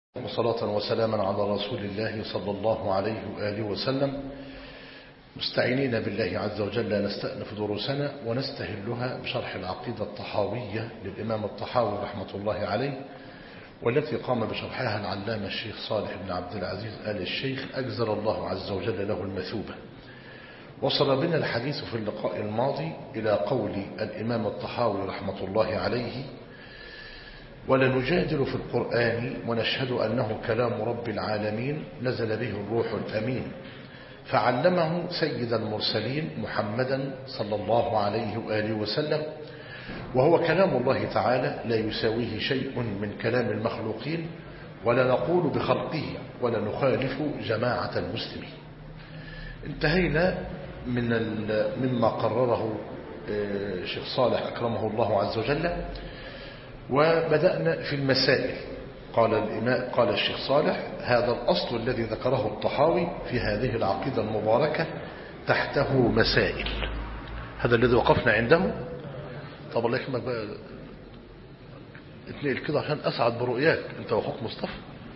وصلاة وسلاما على رسول الله صلى الله عليه وآله وسلم، مستعينين بالله عز وجل نستأنف دروسنا ونستهلها بشرح العقيدة الطحاوية للإمام الطحاوي رحمة الله عليه، والتي قام بشرحها العلامة الشيخ صالح بن عبد العزيز آل الشيخ أجزل الله عز وجل له المثوبة. وصل بنا الحديث في اللقاء الماضي إلى قول الإمام الطحاوي رحمة الله عليه: ولنجادل في القرآن ونشهد أنه كلام رب العالمين نزل به الروح الأمين فعلمه سيد المرسلين محمدا صلى الله عليه وآله وسلم، وهو كلام الله تعالى لا يساويه شيء من كلام المخلوقين، ولا نقول بخلقه ولا نخالف جماعة المسلمين. انتهينا مما قرره الشيخ صالح أكرمه الله عز وجل، وبدأنا في المسائل. قال الشيخ صالح: هذا الأصل الذي ذكره الطحاوي في هذه العقيدة المباركة تحته مسائل. هذا الذي وقفنا عنده. طب الله يكرمك بقى اتنقل كده عشان أسعد برؤياك أنت وأخوك مصطفى.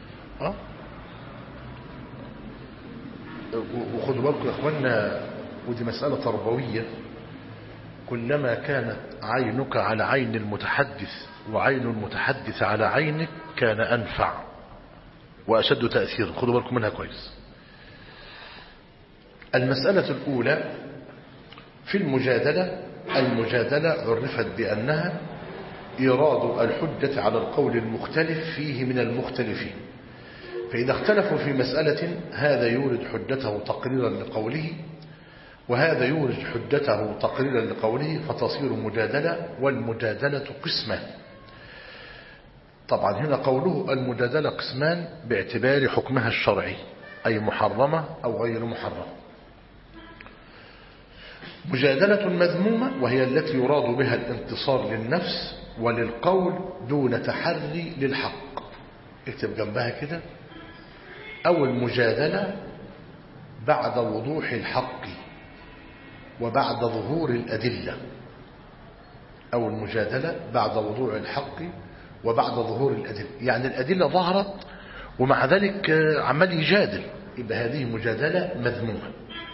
وخدوا بالكم يا أخوانا، ودي مسألة تربوية، كلما كانت عينك على عين المتحدث وعين المتحدث على عينك كان أنفع وأشد تأثيرا. خدوا بالكم منها كويس. المسألة الأولى في المجادلة عرفت بأنها إيراد الحجة على القول المختلف فيه من المختلفين، فإذا اختلفوا في مسألة هذا يورد حجته تقريرا لقوله وهذا يورد حجته تقريرا لقوله فتصير مجادلة، والمجادلة قسمان. طبعا هنا قوله المجادلة قسمان باعتبار حكمها الشرعي، أي محرمة أو غير محرمة. مجادلة مذمومة وهي التي يراد بها الانتصار للنفس وللقول دون تحري للحق. اكتب جنبها كده: أو المجادلة بعد وضوح الحق وبعد ظهور الأدلة. أو المجادلة بعد وضوح الحق وبعد ظهور الأدلة، يعني الأدلة ظهرت ومع ذلك عمال يجادل، يبقى هذه مجادلة مذمومة.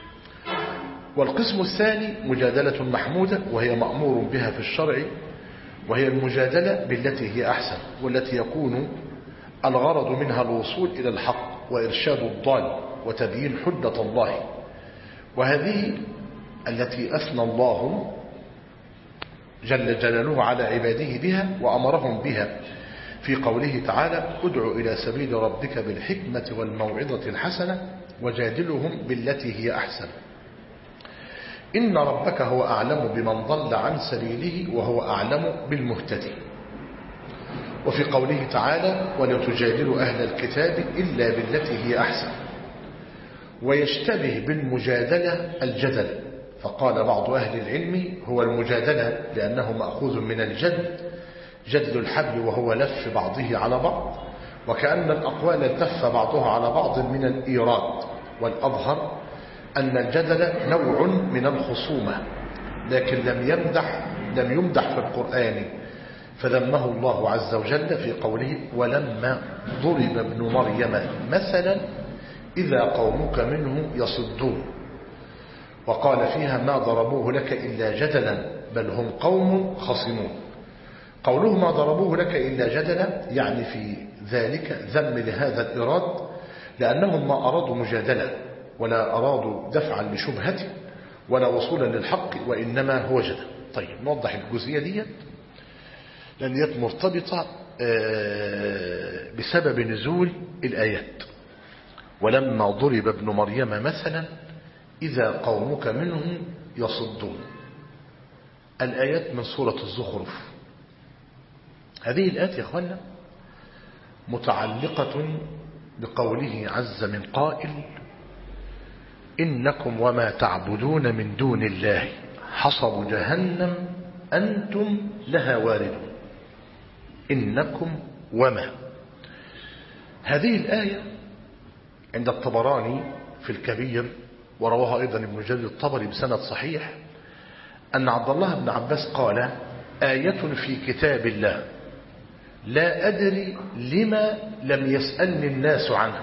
والقسم الثاني مجادلة محمودة وهي مأمور بها في الشرع، وهي المجادلة بالتي هي أحسن، والتي يكون الغرض منها الوصول إلى الحق وإرشاد الضال وتبيين حجة الله، وهذه التي أثنى الله جل جلاله على عباده بها وأمرهم بها في قوله تعالى: ادع إلى سبيل ربك بالحكمة والموعظة الحسنة وجادلهم بالتي هي أحسن إن ربك هو أعلم بمن ضل عن سبيله وهو أعلم بالمهتدين. وفي قوله تعالى: ولا تجادلوا أهل الكتاب إلا بالتي هي أحسن. ويشتبه بالمجادلة الجدل، فقال بعض أهل العلم هو المجادلة لأنه مأخوذ من جدل الحبل وهو لف بعضه على بعض، وكأن الأقوال التف بعضها على بعض من الإيراد. والأظهر أن الجدل نوع من الخصومة، لكن لم يمدح في القرآن، فذمه الله عز وجل في قوله: ولما ضرب ابن مريم مثلا إذا قومك منه يصدون. وقال فيها: ما ضربوه لك إلا جدلا بل هم قوم خصمون. قوله ما ضربوه لك إلا جدلا يعني في ذلك ذم لهذا الإراد، لأنهم ما أرادوا مجادلة ولا أرادوا دفعا لشبهة ولا وصولا للحق، وإنما هو جدل. طيب نوضح الجزئية دي لأن هي مرتبطة بسبب نزول الآيات. ولما ضرب ابن مريم مثلا إذا قومك منهم يصدون. الآيات من سورة الزخرف. هذه الآيات يا أخوانا متعلقة بقوله عز من قائل: إنكم وما تعبدون من دون الله حصب جهنم أنتم لها واردون. إنكم وما. هذه الآية عند الطبراني في الكبير، ورواها أيضا ابن جرير الطبري بسند صحيح، أن عبد الله بن عباس قال: آية في كتاب الله لا أدري لما لم يسألني الناس عنها،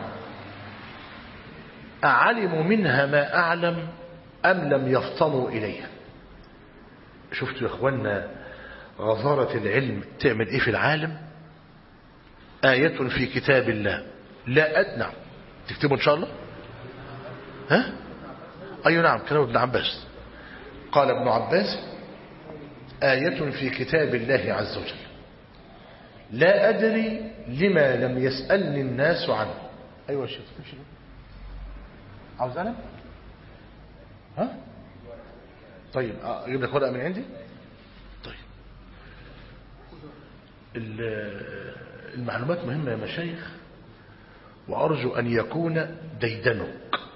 أعلموا منها ما أعلم أم لم يفطنوا إليها. شفتوا يا إخوانا غزارة العلم تعمل إيه في العالم؟ آية في كتاب الله لا أدنى، تكتبوا إن شاء الله. ها؟ أي نعم، كلام ابن عباس. قال ابن عباس آية في كتاب الله عز وجل لا أدري لما لم يسألني الناس عنه. أيوة يا شيخ، عاوز أنا؟ ها؟ طيب أجيب لك ورقة من عندي؟ طيب المعلومات مهمة يا مشايخ، وأرجو أن يكون ديدنك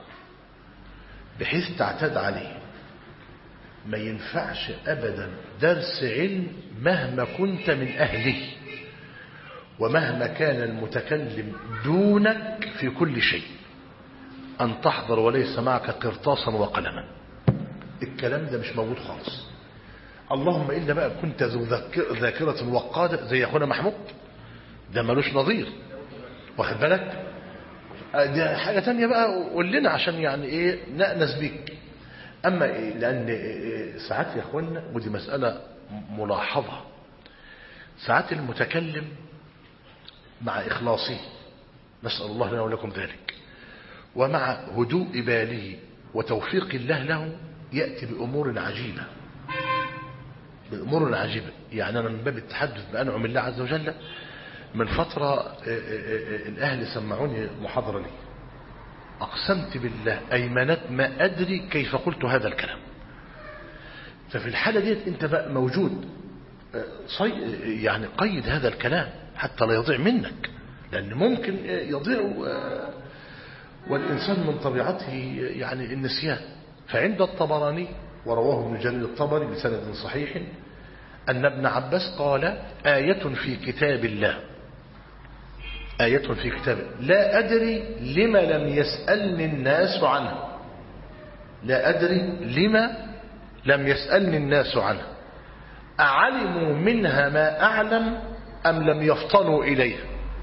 بحيث تعتاد عليه. ما ينفعش أبدا درس علم مهما كنت من أهله ومهما كان المتكلم دونك في كل شيء أن تحضر وليس معك قرطاسا وقلما. الكلام ده مش موجود خالص. اللهم إلا بقى كنت ذو ذاكرة وقادة زي أخونا محمود، ده ملوش نظير، واخد بالك؟ ده حاجة تانية بقى، قول لنا عشان يعني إيه نأنس بيك. أما إيه؟ لأن ساعات يا أخوانا، ودي مسألة ملاحظة، ساعات المتكلم مع إخلاصه، نسأل الله لنا ولكم ذلك، ومع هدوء باله وتوفيق الله له، يأتي بأمور عجيبة، بأمور عجيبة. يعني أنا من باب التحدث بأنعم الله عز وجل، من فترة الأهل سمعوني محاضرة لي، أقسمت بالله أيمنت ما أدري كيف قلت هذا الكلام. ففي الحالة دي أنت بقى موجود، يعني قيد هذا الكلام حتى لا يضيع منك، لأن ممكن يضيع، والإنسان من طبيعته يعني النسيان. فعند الطبراني، ورواه ابن جرير الطبري بسند صحيح، أن ابن عباس قال آية في كتاب الله، آية في كتاب لا أدري لما لم يسألني الناس عنه، لا أدري لما لم يسألني الناس عنه، أعلموا منها ما أعلم أم لم يفطنوا إليه،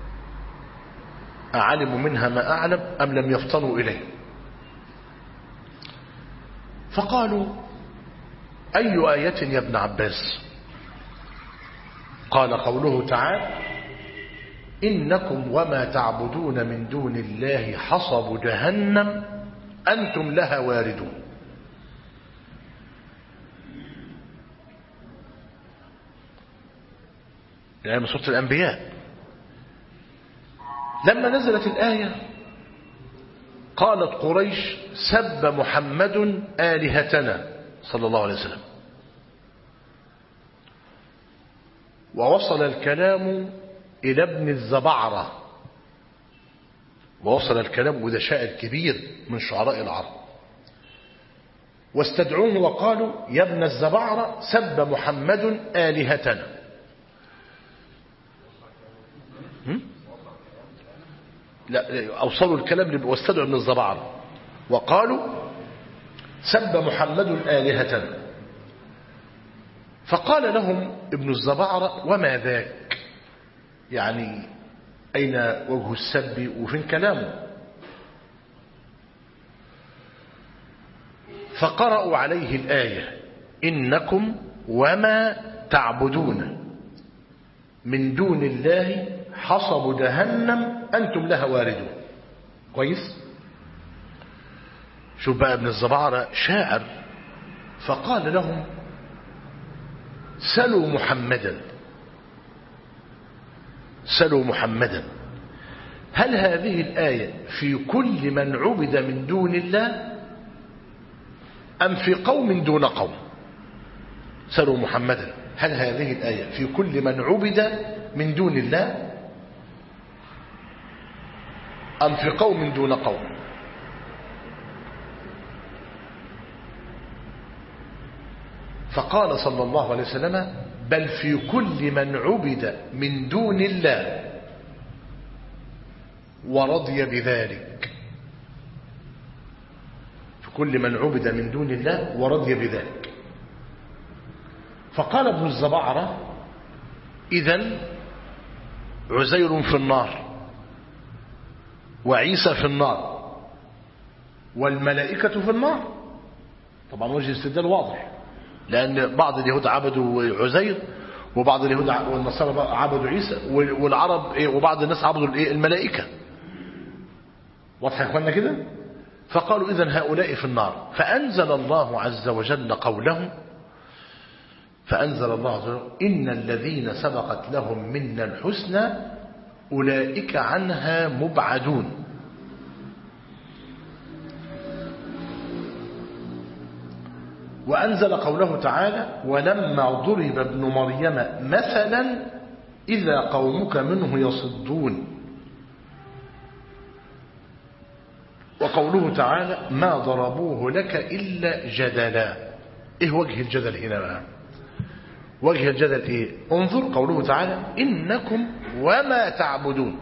أعلموا منها ما أعلم أم لم يفطنوا إليه. فقالوا أي آية يا ابن عباس؟ قال قوله تعالى إنكم وما تعبدون من دون الله حصب جهنم أنتم لها واردون. يعني من سورة الأنبياء. لما نزلت الآية قالت قريش سب محمد آلهتنا صلى الله عليه وسلم، ووصل الكلام إلى ابن الزبعرة، ووصل الكلام، وده شاعر كبير من شعراء العرب، واستدعوه وقالوا يا ابن الزبعرة سب محمد آلهتنا. لا، أوصلوا الكلام واستدعوا ابن الزبعرة وقالوا سب محمد آلهتنا. فقال لهم ابن الزبعرة وما ذاك؟ يعني أين وجه السب وفين كلامه؟ فقرأوا عليه الآية إنكم وما تعبدون من دون الله حصب جهنم أنتم لها واردون. كويس؟ شوف بقى ابن الزبعرة شاعر، فقال لهم سلوا محمدا، سلوا محمدا هل هذه الآية في كل من عبد من دون الله أم في قوم دون قوم؟ سلوا محمدا هل هذه الآية في كل من عبد من دون الله أم في قوم دون قوم؟ فقال صلى الله عليه وسلم بل في كل من عبد من دون الله ورضي بذلك، في كل من عبد من دون الله ورضي بذلك. فقال ابن الزبعرة إذن عزير في النار وعيسى في النار والملائكة في النار. طبعا وجه الاستدلال واضح، لأن بعض اليهود عبدوا عزير وبعض اليهود والنصارى عبدوا عيسى والعرب وبعض الناس عبدوا الملائكة. واضح يا اخوانا كده؟ فقالوا إذن هؤلاء في النار. فأنزل الله عز وجل قوله إن الذين سبقت لهم منا الحسنى أولئك عنها مبعدون. وأنزل قوله تعالى ولما ضرب ابن مريم مثلا إذا قومك منه يصدون. وقوله تعالى ما ضربوه لك إلا جدلا. إيه وجه الجدل هنا بقى؟ وجه الجدل إيه؟ انظر قوله تعالى إنكم وما تعبدون.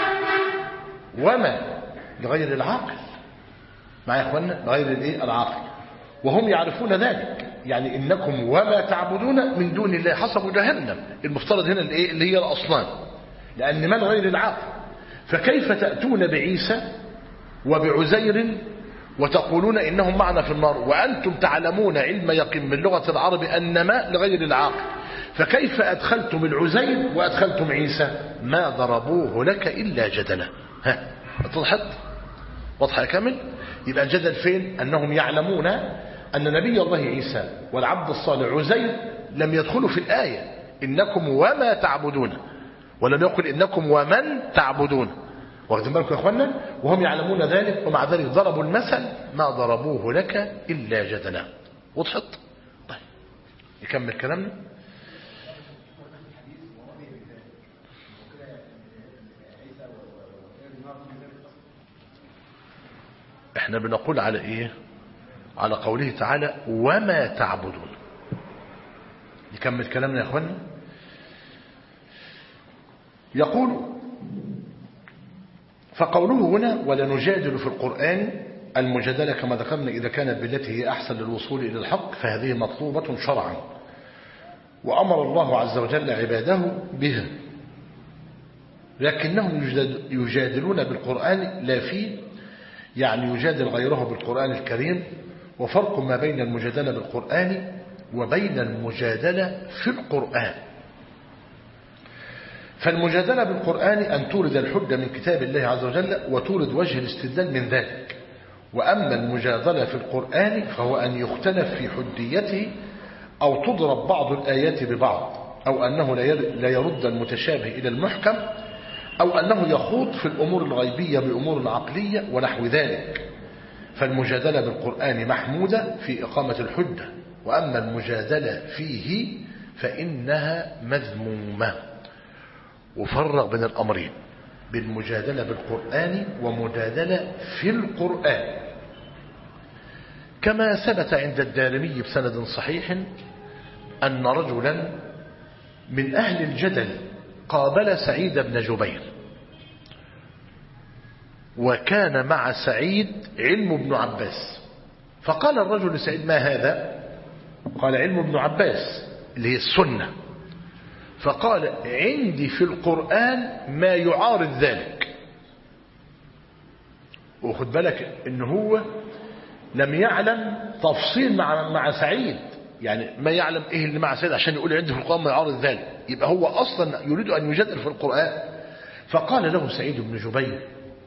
وما لغير العاقل، معايا يا اخوانا؟ لغير العاقل، وهم يعرفون ذلك. يعني إنكم وما تعبدون من دون الله حسب جهنم. المفترض هنا اللي هي الأصنام، لأن من غير العاقل. فكيف تأتون بعيسى وبعزير وتقولون إنهم معنا في النار وأنتم تعلمون علم يقين من لغة العرب أن ما لغير العاقل؟ فكيف أدخلتم العزير وأدخلتم عيسى؟ ما ضربوه لك إلا جدلا. ها اتضحت؟ واضحة كامل؟ يبقى الجدل فين؟ أنهم يعلمون أن نبي الله عيسى والعبد الصالح عزير لم يدخلوا في الآية إنكم وما تعبدون، ولم يقل إنكم ومن تعبدون. واخدين بالكم يا اخوانا؟ وهم يعلمون ذلك، ومع ذلك ضربوا المثل ما ضربوه لك إلا جدلا. وضحت؟ طيب نكمل كلامنا. احنا بنقول على ايه؟ على قوله تعالى وما تعبدون. نكمل كلامنا يا اخوانا. يقول فقوله هنا ولنجادل في القرآن، المجادلة كما ذكرنا إذا كانت بالتي هي أحسن للوصول إلى الحق فهذه مطلوبة شرعا، وأمر الله عز وجل عباده بها، لكنهم يجادلون بالقرآن لا فيه، يعني يجادل غيره بالقرآن الكريم. وفرق ما بين المجادلة بالقرآن وبين المجادلة في القرآن. فالمجادلة بالقرآن أن تورد الحجة من كتاب الله عز وجل وتورد وجه الاستدلال من ذلك. وأما المجادلة في القرآن فهو أن يختلف في حجيته، أو تضرب بعض الآيات ببعض، أو أنه لا يرد المتشابه إلى المحكم، أو أنه يخوض في الأمور الغيبية بأمور العقلية ونحو ذلك. فالمجادلة بالقرآن محمودة في إقامة الحجة، وأما المجادلة فيه فإنها مذمومة. وفرق بين الأمرين، بالمجادلة بالقرآن ومجادلة في القرآن. كما ثبت عند الدارمي بسند صحيح أن رجلا من أهل الجدل قابل سعيد بن جبير، وكان مع سعيد علم ابن عباس. فقال الرجل لسعيد ما هذا؟ قال علم ابن عباس اللي هي السنة. فقال عندي في القرآن ما يعارض ذلك. وخد بالك إن هو لم يعلم تفصيل مع سعيد، يعني ما يعلم إيه اللي مع سعيد عشان يقول عندي في القرآن ما يعارض ذلك. يبقى هو أصلا يريد أن يجادل في القرآن. فقال له سعيد بن جبير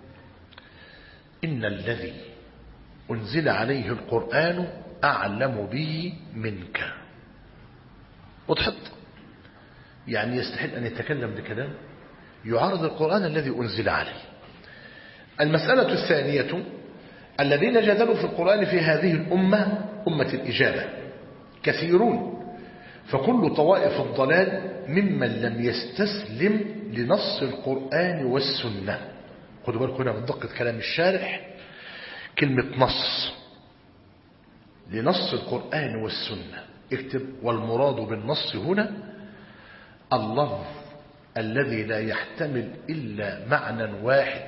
إن الذي أنزل عليه القرآن أعلم به منك. وضحت؟ يعني يستحيل أن يتكلم بكلام يعارض القرآن الذي أنزل عليه. المسألة الثانية الذين جادلوا في القرآن في هذه الأمة أمة الإجابة كثيرون، فكل طوائف الضلال ممن لم يستسلم لنص القرآن والسنة. خدوا بالكم هنا من دقة كلام الشارح، كلمة نص، لنص القرآن والسنة. اكتب والمراد بالنص هنا اللفظ الذي لا يحتمل إلا معنى واحد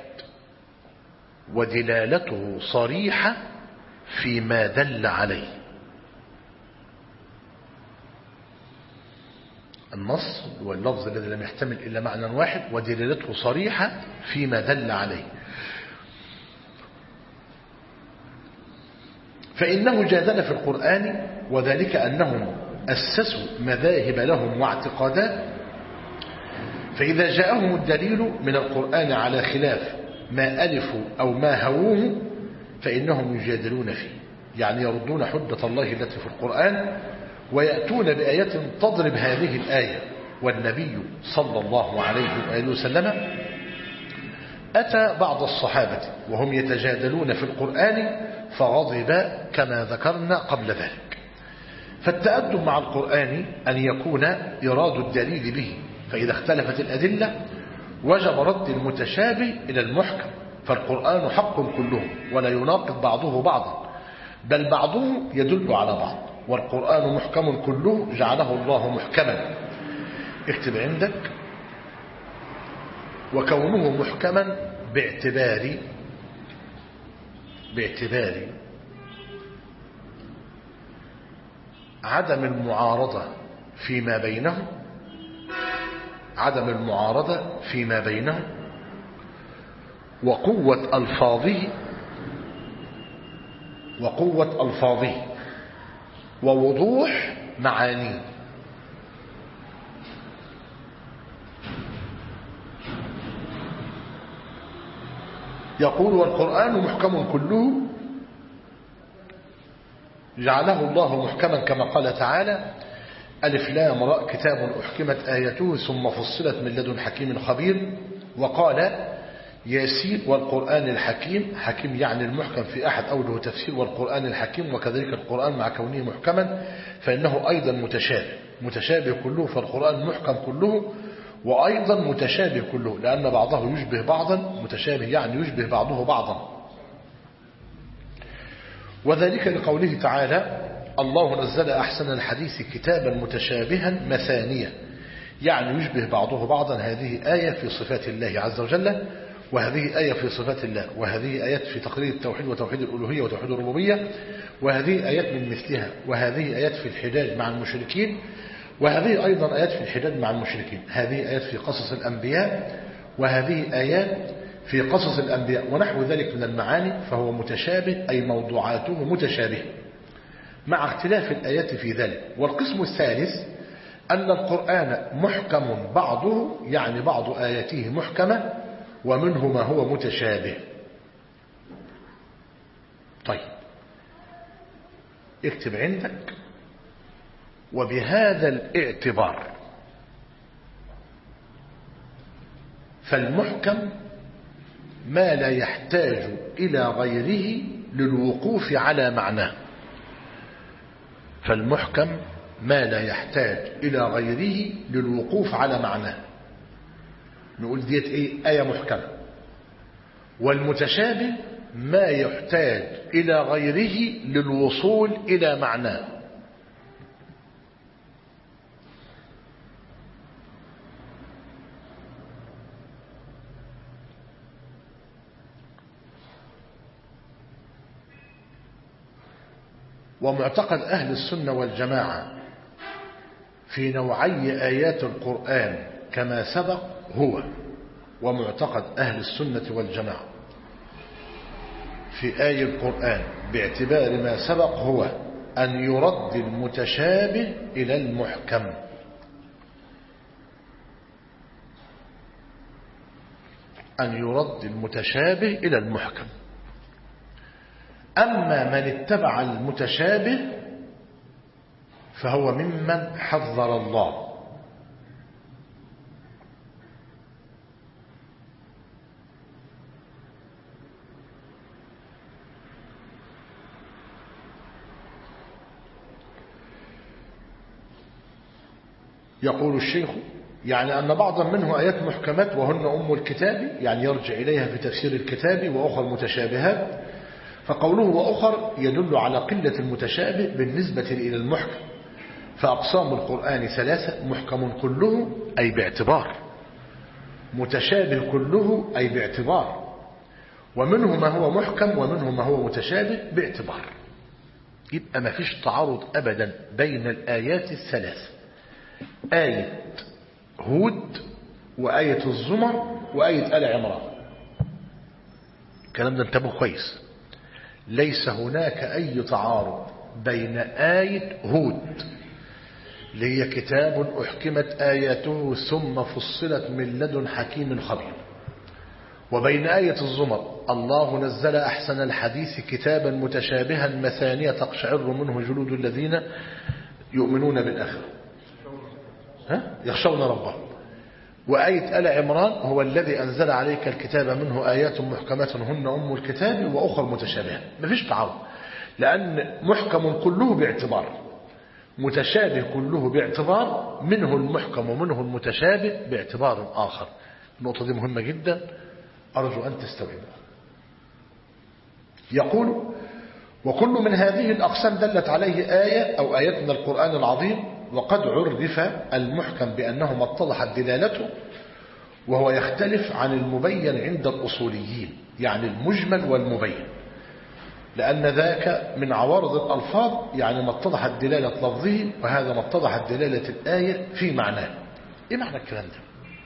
ودلالته صريحة فيما دل عليه. النص واللفظ الذي لم يحتمل إلا معنى واحد ودلالته صريحة فيما دل عليه. فإنه جادل في القرآن، وذلك أنهم أسسوا مذاهب لهم واعتقادات، فإذا جاءهم الدليل من القرآن على خلاف ما ألفوا أو ما هووه فإنهم يجادلون فيه، يعني يردون حجة الله التي في القرآن ويأتون بآية تضرب هذه الآية. والنبي صلى الله عليه وآله وسلم أتى بعض الصحابة وهم يتجادلون في القرآن فغضب كما ذكرنا قبل ذلك. فالتأدب مع القرآن أن يكون إراد الدليل به، فإذا اختلفت الأدلة وجب رد المتشابه إلى المحكم، فالقرآن حق كله ولا يناقض بعضه بعضا، بل بعضه يدل على بعض، والقرآن محكم كله جعله الله محكما. اكتب عندك: وكونه محكما باعتبار عدم المعارضة فيما بينه وقوة ألفاظه ووضوح معانيه. يقول: والقرآن محكم كله جعله الله محكما كما قال تعالى: ألف لام راء كتاب أحكمت آياته ثم فصلت من لدن حكيم خبير. وقال: ياسين والقرآن الحكيم، حكيم يعني المحكم في أحد أوجه تفسير، والقرآن الحكيم، وكذلك القرآن مع كونه محكما فإنه أيضا متشابه كله، فالقرآن محكم كله وأيضا متشابه كله، لأن بعضه يشبه بعضا، متشابه يعني يشبه بعضه بعضا. وذلك لقوله تعالى: الله نزل أحسن الحديث كتابا متشابها مثانية، يعني يشبه بعضه بعضا. هذه آية في صفات الله عز وجل، وهذه آية في صفات الله، وهذه آيات في تقرير التوحيد وتوحيد الألوهية وتوحيد الربوبية، وهذه آيات من مثلها، وهذه آيات في الحجاج مع المشركين، وهذه أيضا آيات في الحجاج مع المشركين. هذه آيات في قصص الأنبياء، وهذه آيات في قصص الأنبياء، ونحو ذلك من المعاني. فهو متشابه أي موضوعاته متشابهة مع اختلاف الآيات في ذلك. والقسم الثالث أن القرآن محكم بعضه، يعني بعض آياته محكمة ومنه ما هو متشابه. طيب، اكتب عندك: وبهذا الاعتبار فالمحكم ما لا يحتاج إلى غيره للوقوف على معناه. فالمحكم ما لا يحتاج إلى غيره للوقوف على معناه. نقول ديت إيه؟ آية محكمة. والمتشابه ما يحتاج إلى غيره للوصول إلى معناه. ومعتقد أهل السنة والجماعة في نوعي آيات القرآن كما سبق هو، ومعتقد أهل السنة والجماعة في آي القرآن باعتبار ما سبق هو أن يرد المتشابه إلى المحكم. أن يرد المتشابه إلى المحكم. أما من اتبع المتشابه فهو ممن حذر الله. يقول الشيخ: يعني أن بعضا منه آيات محكمات وهن أم الكتاب، يعني يرجع إليها في تفسير الكتاب، وأخر متشابهات. فقوله وأخر يدل على قلة المتشابه بالنسبة إلى المحكم. فأقسام القرآن ثلاثة: محكم كله أي باعتبار، متشابه كله أي باعتبار، ومنه ما هو محكم ومنه ما هو متشابه باعتبار. يبقى ما فيش تعارض أبدا بين الآيات الثلاث، آية هود وآية الزمر وآية آل عمران. الكلام ده انتبهوا كويس، ليس هناك أي تعارض بين آية هود اللي هي كتاب أحكمت آياته ثم فصلت من لدن حكيم خبير، وبين آية الزمر الله نزل أحسن الحديث كتابا متشابها مثانية تقشعر منه جلود الذين يؤمنون بالآخرة يخشون ربهم. وآية آل عمران هو الذي أنزل عليك الكتاب منه آيات محكمات هن أم الكتاب وأخر متشابهة. مفيش تعارض، لأن محكم كله باعتبار، متشابه كله باعتبار، منه المحكم ومنه المتشابه باعتبار آخر. النقطة دي مهمة جدا، أرجو أن تستوعبها. يقول وكل من هذه الأقسام دلت عليه آية أو آيات من القرآن العظيم، وقد عرف المحكم بأنه ما اتضحت دلالته، وهو يختلف عن المبين عند الأصوليين، يعني المجمل والمبين، لأن ذاك من عوارض الألفاظ، يعني ما اتضحت دلالة لفظه، وهذا ما اتضحت دلالة الآية في معناه. إيه معنى الكلام ده؟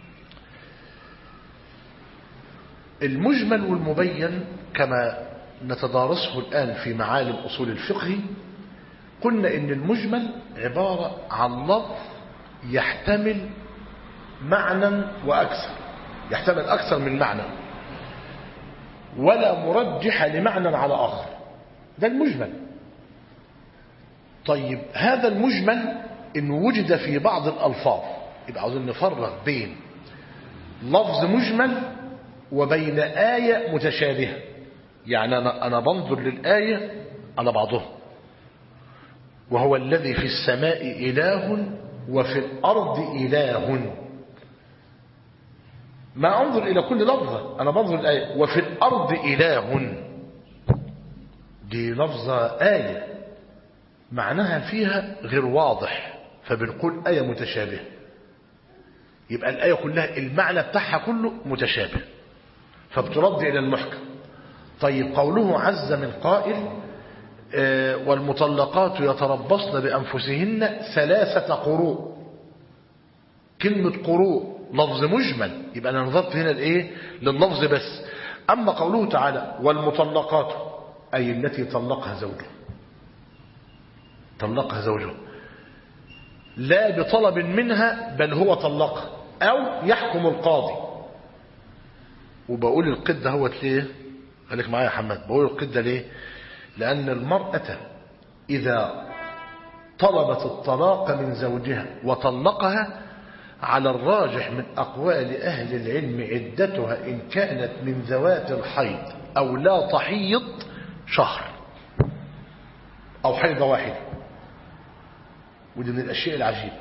المجمل والمبين كما نتدارسه الآن في معالم أصول الفقه، قلنا إن المجمل عبارة عن لفظ يحتمل معنى وأكثر، يحتمل أكثر من معنى، ولا مرجح لمعنى على آخر، ده المجمل. طيب هذا المجمل إن وجد في بعض الألفاظ، يبقى عاوزين نفرق بين لفظ مجمل وبين آية متشابهة. يعني أنا بنظر للآية على بعضها، وهو الذي في السماء إله وفي الأرض إله، ما أنظر إلى كل لفظة، أنا بنظر الآية وفي الأرض إله، دي لفظة آية معناها فيها غير واضح، فبنقول آية متشابهة. يبقى الآية كلها المعنى بتاعها كله متشابه، فبترد إلى المحكم. طيب قوله عز من قائل والمطلقات يتربصن بأنفسهن 3 قروء، كلمة قروء لفظ مجمل، يبقى أنا نظرت هنا لإيه؟ لللفظ بس. أما قوله تعالى والمطلقات، أي التي طلقها زوجه لا بطلب منها، بل هو طلقها أو يحكم القاضي. وبقول القد هوت ليه؟ خليك معايا يا حماد، بقول القد ليه؟ لأن المرأة إذا طلبت الطلاق من زوجها وطلقها، على الراجح من أقوال أهل العلم عدتها إن كانت من ذوات الحيض أو لا تحيض شهر أو حيضة واحدة. ودي من الأشياء العجيبة.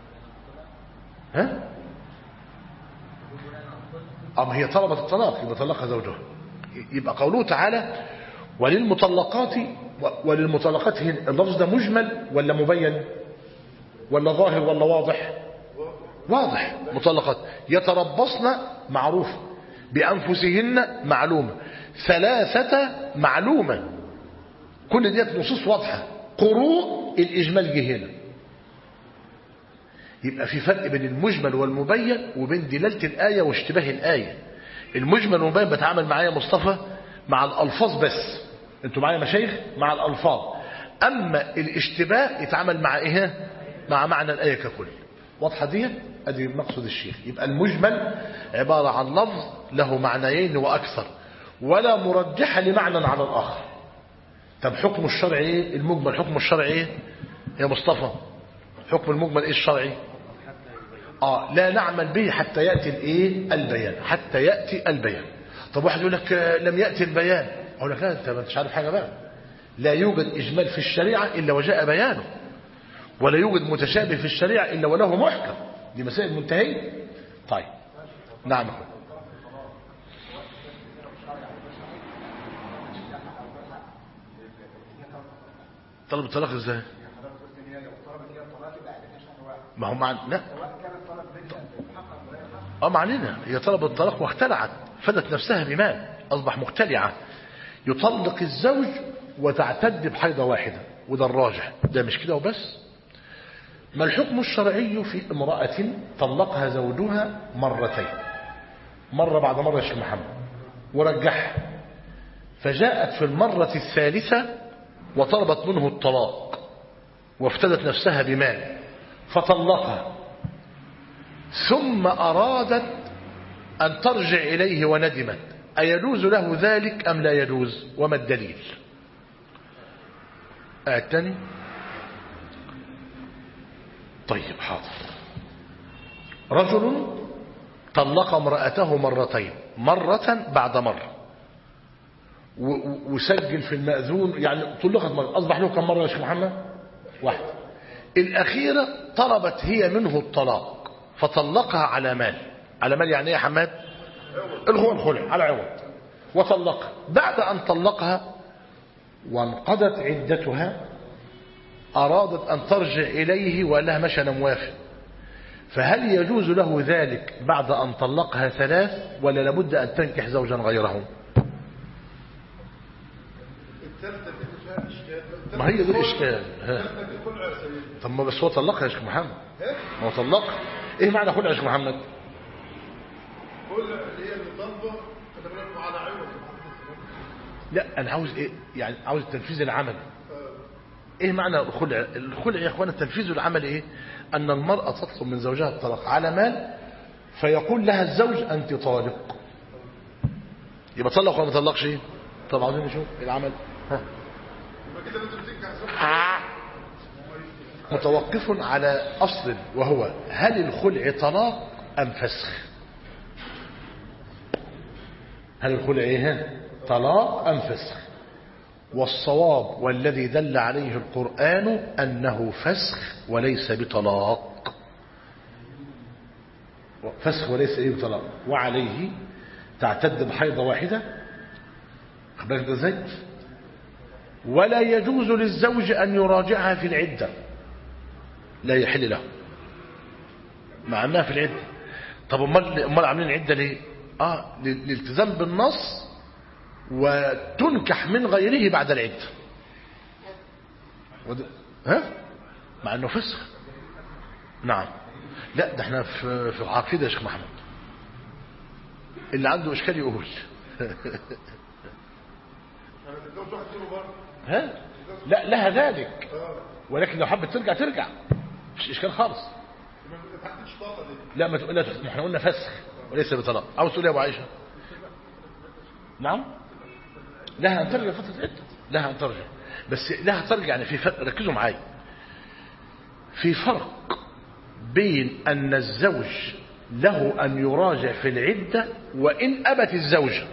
أما هي طلبت الطلاق يبقى طلقها زوجها. يبقى قوله تعالى وللمطلقات هنا، اللفظ ده مجمل ولا مبين ولا ظاهر ولا واضح؟ واضح. مطلقات يتربصن معروف، بأنفسهن معلومة، 3 معلومة، كل ديت نصوص واضحة. قروء الإجمال جه هنا. يبقى في فرق بين المجمل والمبين وبين دلالة الآية واشتباه الآية. المجمل والمبين بتعامل معايا مصطفى مع الألفاظ بس، انتوا معايا مشايخ؟ مع الألفاظ. أما الاشتباه يتعامل مع إيه؟ مع معنى الآية ككل. واضحة دي؟ أدي مقصد الشيخ. يبقى المجمل عبارة عن لفظ له معنيين وأكثر، ولا مرجح لمعنى على الآخر. طب حكم الشرع إيه؟ المجمل حكم الشرع إيه يا مصطفى؟ حكم المجمل إيه الشرعي؟ لا نعمل به حتى يأتي الإيه؟ البيان، حتى يأتي البيان. طب واحد يقول لك لم يأتي البيان، أقول لك لا، أنت ما انتش عارف حاجة بقى. لا يوجد إجمال في الشريعة إلا وجاء بيانه، ولا يوجد متشابه في الشريعة إلا وله محكم. دي مسائل منتهية. طيب نعم. طلب الطلاق ازاي؟ ما هو لا معنينا هي طلب الطلاق واختلعت، فدت نفسها بمال، أصبح مختلعة. يطلق الزوج وتعتد بحيضة واحدة، وده الراجح. ده مش كده وبس، ما الحكم الشرعي في امرأة طلقها زوجها مرتين، مرة بعد مرة يا شيخ محمد، ورجعها، فجاءت في المرة الثالثة وطلبت منه الطلاق وافتدت نفسها بمال فطلقها، ثم أرادت أن ترجع إليه وندمت، أيجوز له ذلك أم لا يجوز؟ وما الدليل؟ الثاني. طيب حاضر. رجل طلق امرأته مرتين، مرة بعد مرة، وسجل في المأذون، يعني طلقت مرة، أصبح له كم مرة يا شيخ محمد؟ واحدة. الأخيرة طلبت هي منه الطلاق فطلقها على مال. على مال يعني ايه يا حماد؟ الخلع على عوض، وطلقها. بعد أن طلقها وانقضت عدتها أرادت أن ترجع إليه وقال لها ماشي أنا موافق، فهل يجوز له ذلك بعد أن طلقها ثلاث، ولا لابد أن تنكح زوجا غيره؟ ما هي دي الإشكال. طب ما بس هو طلقها يا شيخ محمد، ما هو طلقها. إيه معنى خلع يا شيخ محمد؟ خلع اللي هي المطالبة على عوض. لا أنا عاوز إيه؟ يعني عاوز التنفيذ العملي. ايه معنى الخلع؟ الخلع يا اخوانا التنفيذ العملي ايه؟ ان المرأة تطلب من زوجها الطلاق على مال، فيقول لها الزوج انت طالق، يبقى طلق ولا ما طلقش؟ ايه؟ طب عاوزين نشوف العمل. ها متوقف على اصل، وهو هل الخلع طلاق ام فسخ؟ هل الخلع ايه؟ طلاق ام فسخ؟ والصواب والذي دل عليه القرآن أنه فسخ وليس بطلاق، فسخ وليس إيه بطلاق. وعليه تعتد بحيضة واحدة، خبرك ازاي؟ ولا يجوز للزوج أن يراجعها في العدة، لا يحل له مع أنها في العدة. طب امال عاملين عدة ليه؟ للالتزام بالنص، وتنكح من غيره بعد العدة. ها؟ مع انه فسخ. نعم. لا ده احنا في عقيدة يا شيخ محمد، اللي عنده اشكال يقول. ها؟ لا لها ذلك، ولكن لو حبت ترجع ترجع، مش اشكال خالص. لا ما تقول، احنا قلنا فسخ وليس بطلاق. عاوز تقول يا ابو عائشة؟ نعم لها أن ترجع فترة عدة، لها أن ترجع، بس لها ترجع يعني في فرق. ركزوا معايا، في فرق بين أن الزوج له أن يراجع في العدة وإن أبت الزوجة،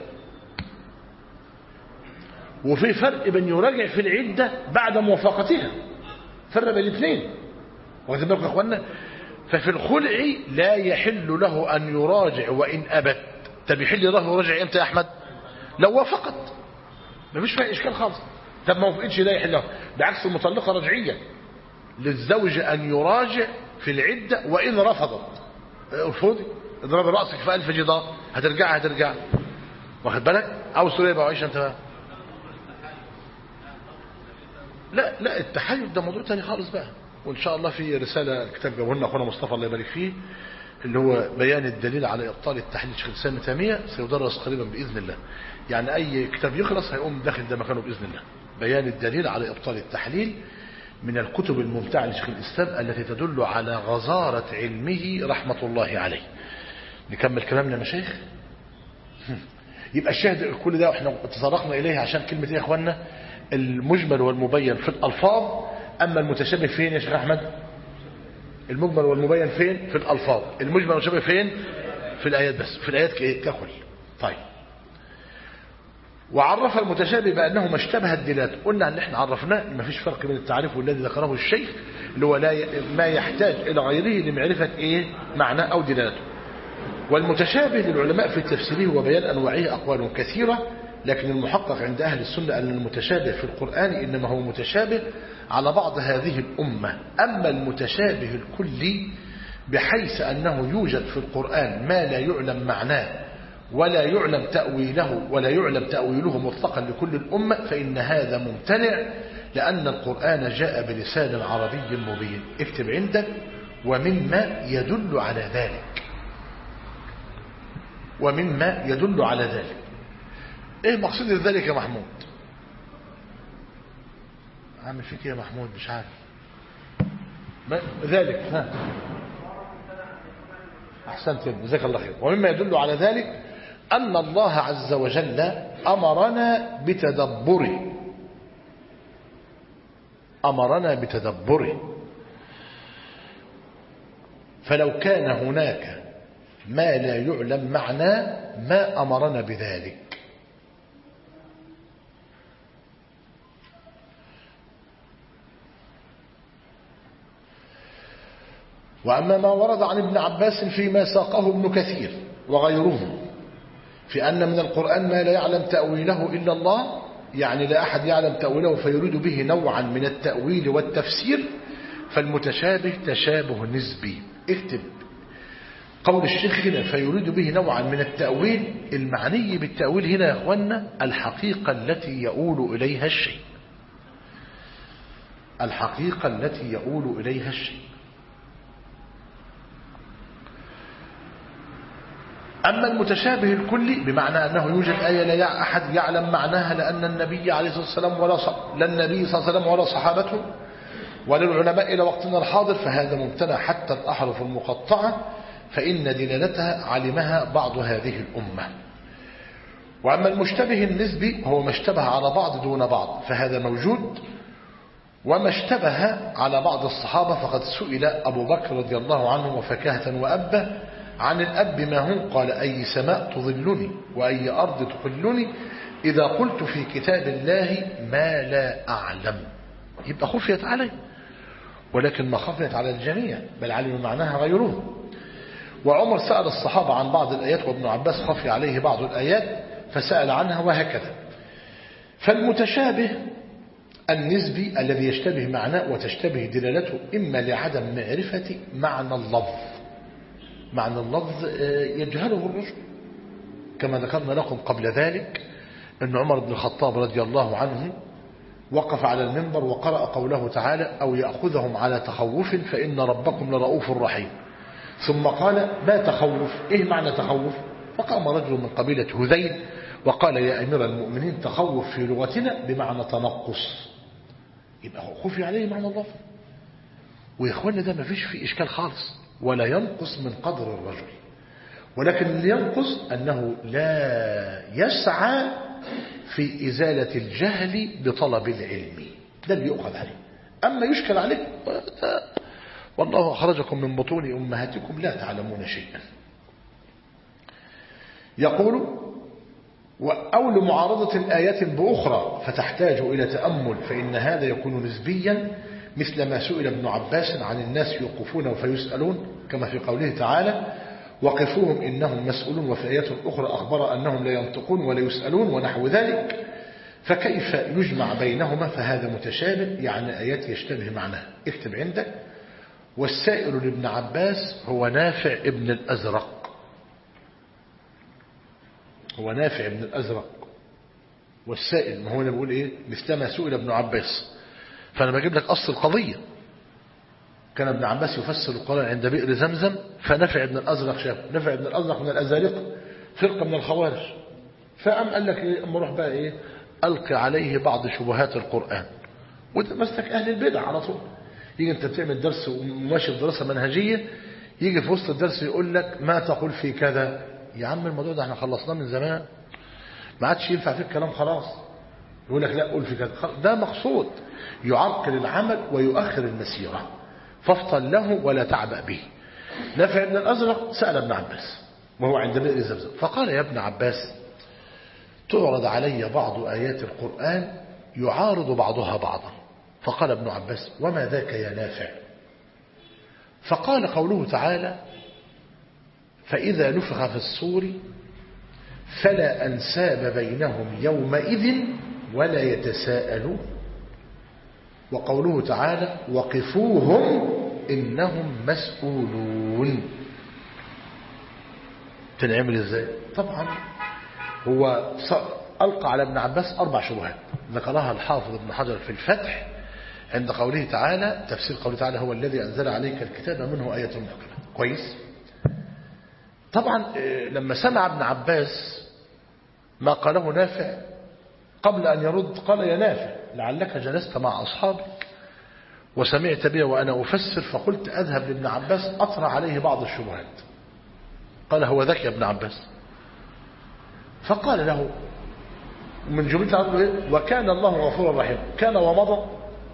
وفي فرق بين يراجع في العدة بعد موافقتها. فرق بين الاثنين، واخدين بالكم يا اخوانا؟ ففي الخلع لا يحل له أن يراجع وإن أبت. طب يحل له يراجع امتى يا أحمد؟ لو وافقت، مفيش فيها اشكال خالص. طب ما وافقتش لا يحلها. بعكس المطلقه رجعيه، للزوج ان يراجع في العده وان رفضت. ارفضي، اضربي راسك في 1000 جدار، هترجع. واخد بالك؟ عاوز تقول ايه بقى عايشه انت؟ لا التحيز ده موضوع تاني خالص بقى. وان شاء الله في رساله كتاب جابه لنا اخونا مصطفى الله يبارك فيه، اللي هو بيان الدليل على ابطال التحليل شيخ الاسلام ابن تيميه، سيدرس قريبا باذن الله. يعني اي كتاب يخلص هيقوم داخل ده مكانه باذن الله. بيان الدليل على ابطال التحليل من الكتب الممتعه لشيخ الاسلام التي تدل على غزاره علمه رحمه الله عليه. نكمل كلامنا يا مشايخ. يبقى الشاهد كل ده احنا تطرقنا اليه عشان كلمه ايه يا اخوانا؟ المجمل والمبين في الالفاظ. اما المتشابه فين يا شيخ احمد؟ المجمل والمبين فين؟ في الالفاظ. المجمل والمتشابه فين؟ في الايات. بس في الايات ككل. طيب، وعرف المتشابه بانه ما اشتبهت دلاله. قلنا ان احنا عرفناه ما فيش فرق بين التعريف والذي ذكره الشيخ، اللي هو ما يحتاج الى غيره لمعرفه ايه معناه او دلالته. والمتشابه للعلماء في تفسيره وبيان انواعه اقوال كثيره، لكن المحقق عند اهل السنه ان المتشابه في القران انما هو متشابه على بعض هذه الامه. اما المتشابه الكلي بحيث انه يوجد في القران ما لا يعلم معناه ولا يعلم تأويله مطلقا لكل الأمة، فإن هذا ممتنع لأن القرآن جاء بلسان عربي مبين. اكتب عندك ومما يدل على ذلك. ومما يدل على ذلك. ايه مقصود ذلك يا محمود؟ عامل فيك يا محمود مش عارف ذلك. ها احسنت جزاك الله خير. ومما يدل على ذلك أن الله عز وجل أمرنا بتدبره. أمرنا بتدبره. فلو كان هناك ما لا يعلم معناه ما أمرنا بذلك. وأما ما ورد عن ابن عباس فيما ساقه ابن كثير وغيره في أن من القرآن ما لا يعلم تأويله إلا الله، يعني لا أحد يعلم تأويله فيريد به نوعا من التأويل والتفسير، فالمتشابه تشابه نسبي. اكتب قول الشيخ هنا فيريد به نوعا من التأويل. المعني بالتأويل هنا يا أخوانا الحقيقة التي يؤول إليها الشيء. الحقيقة التي يؤول إليها الشيء. أما المتشابه الكلي بمعنى أنه يوجد آية لا أحد يعلم معناها لأن النبي عليه الصلاة والسلام لا النبي صلى الله عليه وسلم ولا صحابته ولا العلماء إلى وقتنا الحاضر، فهذا ممتنع حتى الأحرف المقطعة فإن دلالتها علمها بعض هذه الأمة. وأما المشتبه النسبي هو ما اشتبه على بعض دون بعض فهذا موجود. وما اشتبه على بعض الصحابة فقد سئل أبو بكر رضي الله عنه وفكاهة وأبه عن الأب ما هم؟ قال أي سماء تظلني وأي أرض تقلني إذا قلت في كتاب الله ما لا أعلم. يبقى خفيت عليه، ولكن ما خفيت على الجميع بل علم معناها غيرهم. وعمر سأل الصحابة عن بعض الآيات وابن عباس خفي عليه بعض الآيات فسأل عنها وهكذا. فالمتشابه النسبي الذي يشتبه معناه وتشتبه دلالته إما لعدم معرفة معنى اللفظ. معنى اللفظ يجهله الرجل كما ذكرنا لكم قبل ذلك أن عمر بن الخطاب رضي الله عنه وقف على المنبر وقرأ قوله تعالى أو يأخذهم على تخوف فإن ربكم لرؤوف رحيم، ثم قال ما تخوف؟ إيه معنى تخوف؟ فقام رجل من قبيلة هذيل وقال يا أمير المؤمنين تخوف في لغتنا بمعنى تنقص. يبقى خفي عليه معنى اللفظ. ويا إخوانا ده ما فيش فيه إشكال خالص ولا ينقص من قدر الرجل، ولكن اللي ينقص أنه لا يسعى في إزالة الجهل بطلب العلم. ده اللي يؤخذ عليه. أما يشكل عليه والله أخرجكم من بطون أمهاتكم لا تعلمون شيئا. يقول أو لمعارضة آيات بأخرى فتحتاج إلى تأمل فإن هذا يكون نسبيا مثل ما سئل ابن عباس عن الناس يوقفون فيسألون كما في قوله تعالى وقفوهم إنهم مسؤولون، وفي آيات أخرى أخبر أنهم لا ينطقون ولا يسألون ونحو ذلك. فكيف يجمع بينهما؟ فهذا متشابه يعني آيات يشتبه معناها. اكتب عندك والسائل لابن عباس هو نافع ابن الأزرق. هو نافع ابن الأزرق والسائل ما هو أنا بقول إيه مثلما سئل ابن عباس. فأنا بجيب لك أصل القضية. كان ابن عباس يفسر القرآن عند بئر زمزم فنفع ابن الأزرق شاف. نفع ابن الأزرق من الأزارقة فرقة من الخوارج، فقام قال لك إيه أما روح بقى إيه ألقي عليه بعض شبهات القرآن. وده مسلك أهل البدع على طول. يجي أنت بتعمل درس وماشي في دراسة منهجية يجي في وسط الدرس يقول لك ما تقول في كذا. يا عم الموضوع ده احنا خلصناه من زمان ما عادش ينفع فيه الكلام خلاص. يقول لك لا قول في كذا. ده مقصود يعرقل العمل ويؤخر المسيرة فافطن له ولا تعبأ به. نافع ابن الأزرق سأل ابن عباس وهو عند بئر زمزم فقال يا ابن عباس تعرض علي بعض آيات القرآن يعارض بعضها بعضا. فقال ابن عباس وما ذاك يا نافع؟ فقال قوله تعالى فإذا نفخ في الصور فلا أنساب بينهم يومئذ ولا يتساءلون. وقوله تعالى وقفوهم إنهم مسؤولون. تنعمل إزاي؟ طبعا هو ألقى على ابن عباس 4 شبهات ذكرها الحافظ ابن حجر في الفتح عند قوله تعالى تفسير قوله تعالى هو الذي أنزل عليك الكتاب منه آية محكمة. كويس. طبعا لما سمع ابن عباس ما قاله نافع قبل أن يرد قال يا نافع لعلك جلست مع أصحابك وسمعت بي وأنا أفسر فقلت أذهب لابن عباس أطرح عليه بعض الشبهات. قال هو ذكي ابن عباس. فقال له من جملة وكان الله غفورا رحيما كان ومضى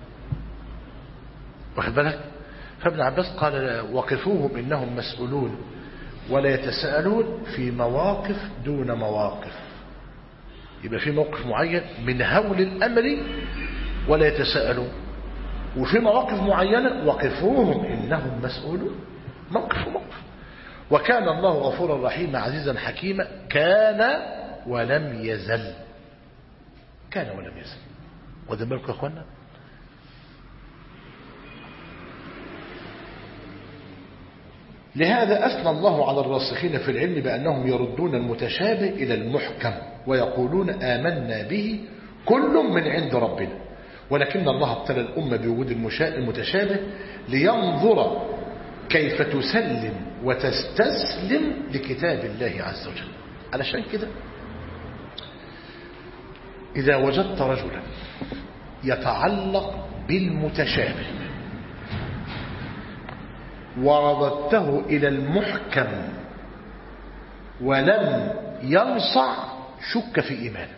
واخد بالك. فابن عباس قال وقفوهم إنهم مسؤولون ولا يتساءلون في مواقف دون مواقف. يبقى في موقف معين من هول الأمر ولا يتساءلون وفي مواقف معينة وقفوهم إنهم مسؤولون. موقف وموقف. وكان الله غفورا رحيما عزيزا حكيما كان ولم يزل. كان ولم يزل. واخدين بالكم يا اخوانا. لهذا أثنى الله على الراسخين في العلم بأنهم يردون المتشابه إلى المحكم ويقولون آمنا به كل من عند ربنا ولكن الله ابتلى الأمة بوجود المتشابه لينظر كيف تسلم وتستسلم لكتاب الله عز وجل. علشان كده إذا وجدت رجلا يتعلق بالمتشابه ورددته إلى المحكم ولم ينصع شك في إيمانه.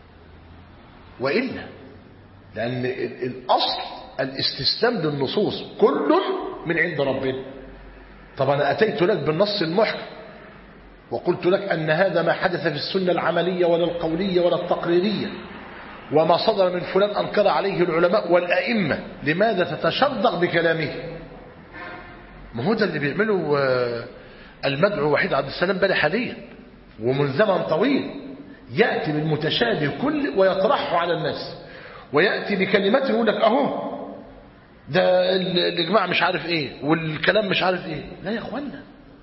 وإلا لأن الأصل الاستسلام للنصوص كل من عند ربنا. طبعا أنا أتيت لك بالنص المحكم وقلت لك أن هذا ما حدث في السنة العملية ولا القولية ولا التقريرية وما صدر من فلان أنكر عليه العلماء والأئمة. لماذا تتشدق بكلامه؟ ما هو ده اللي بيعمله المدعو وحيد عبد السلام بالي حاليا ومن زمن طويل. يأتي بالمتشابه كله ويطرحه على الناس ويأتي بكلمات يقول لك أهو ده الإجماع مش عارف إيه والكلام مش عارف إيه. لا يا أخوانا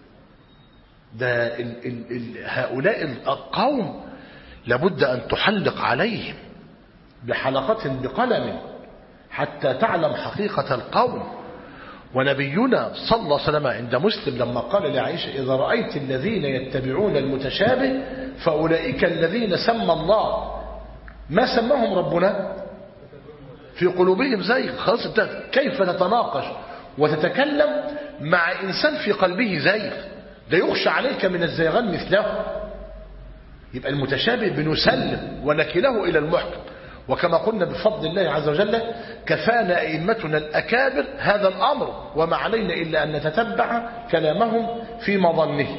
ده هؤلاء القوم لابد أن تحلق عليهم بحلقة بقلم حتى تعلم حقيقة القوم. ونبينا صلى الله عليه وسلم عند مسلم لما قال لعائشة إذا رأيت الذين يتبعون المتشابه فأولئك الذين سمى الله ما سماهم ربنا في قلوبهم زيغ. خلاص كيف تتناقش وتتكلم مع إنسان في قلبه زيغ؟ ده يخشى عليك من الزيغان مثله. يبقى المتشابه بنسلم ونكله إلى المحكم. وكما قلنا بفضل الله عز وجل كفانا أئمتنا الأكابر هذا الأمر وما علينا إلا أن نتتبع كلامهم في مظنه.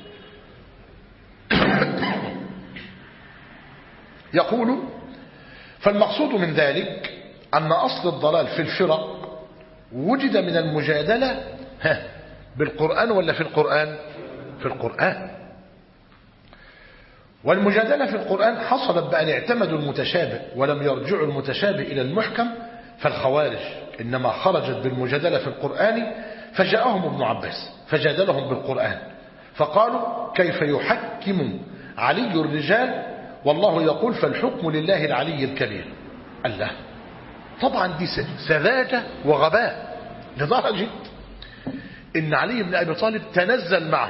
يقول فالمقصود من ذلك أن أصل الضلال في الفرق وجد من المجادلة بالقرآن ولا في القرآن؟ في القرآن. والمجادلة في القرآن حصلت بأن اعتمدوا المتشابه ولم يرجعوا المتشابه إلى المحكم. فالخوارج إنما خرجت بالمجادلة في القرآن فجاءهم ابن عباس فجادلهم بالقرآن فقالوا كيف يحكم علي الرجال والله يقول فالحكم لله العلي الكبير. الله طبعا دي سذاجة وغباء لدرجة إن علي بن أبي طالب تنزل معه.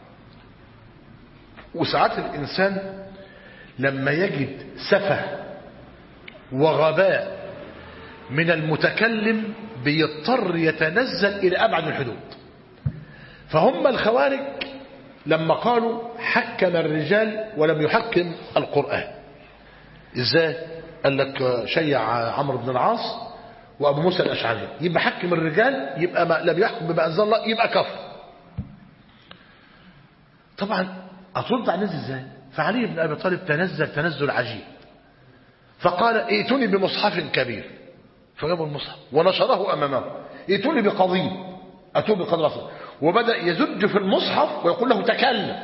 وساعات الإنسان لما يجد سفه وغباء من المتكلم بيضطر يتنزل إلى أبعد الحدود. فهم الخوارج لما قالوا حكم الرجال ولم يحكم القرآن. إزاي؟ قال لك شيع عمرو بن العاص وأبو موسى الأشعري يبقى حكم الرجال يبقى لم يحكم بما أنزل الله يبقى كفر. طبعا أترد على الناس إزاي؟ فعلي بن أبي طالب تنزل عجيب فقال ائتوني بمصحف كبير فجابوا المصحف ونشره أمامه. ائتوني بقضيب أتوه بقدر أصلا وبدأ يزج في المصحف ويقول له تكلم.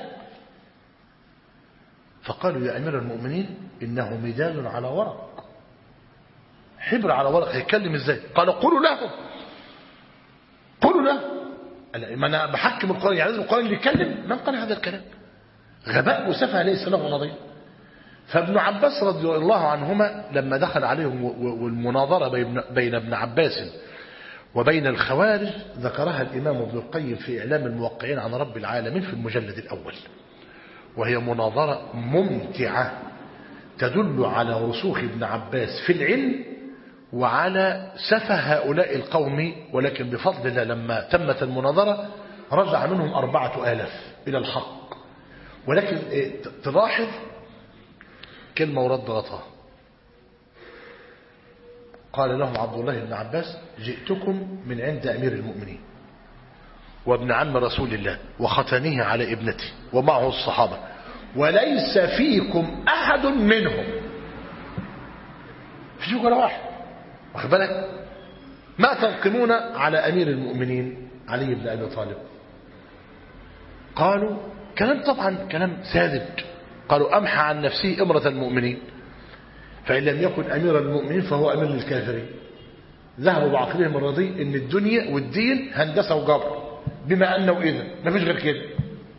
فقالوا يا أمير المؤمنين إنه مداد على ورق حبر على ورق هيتكلم إزاي؟ قال قولوا له ما أنا بحكم القرآن يعني لازم القرآن اللي يتكلم. من قال هذا الكلام؟ غباء وسفه ليس له نظير. فابن عباس رضي الله عنهما لما دخل عليهم والمناظرة بين ابن عباس وبين الخوارج ذكرها الإمام ابن القيم في إعلام الموقعين عن رب العالمين في المجلد الأول، وهي مناظرة ممتعة تدل على رسوخ ابن عباس في العلم وعلى سفه هؤلاء القوم، ولكن بفضل الله لما تمت المناظرة رجع منهم 4000 إلى الحق. ولكن تلاحظ كلمة ورد غطاء، قال لهم عبد الله بن عباس: جئتكم من عند أمير المؤمنين وابن عم رسول الله وختانه على ابنته ومعه الصحابة، وليس فيكم أحد منهم، فيكم ولا واحد، واخد بالك؟ ما تنقمون على أمير المؤمنين علي بن أبي طالب؟ قالوا كلام طبعا كلام ساذج، قالوا: أمحى عن نفسه إمرة المؤمنين، فإن لم يكن أمير المؤمنين فهو أمير للكافرين. ذهبوا بعقلهم الرضي إن الدنيا والدين هندسة وجبر، بما أنه إذا ما فيش غير كده.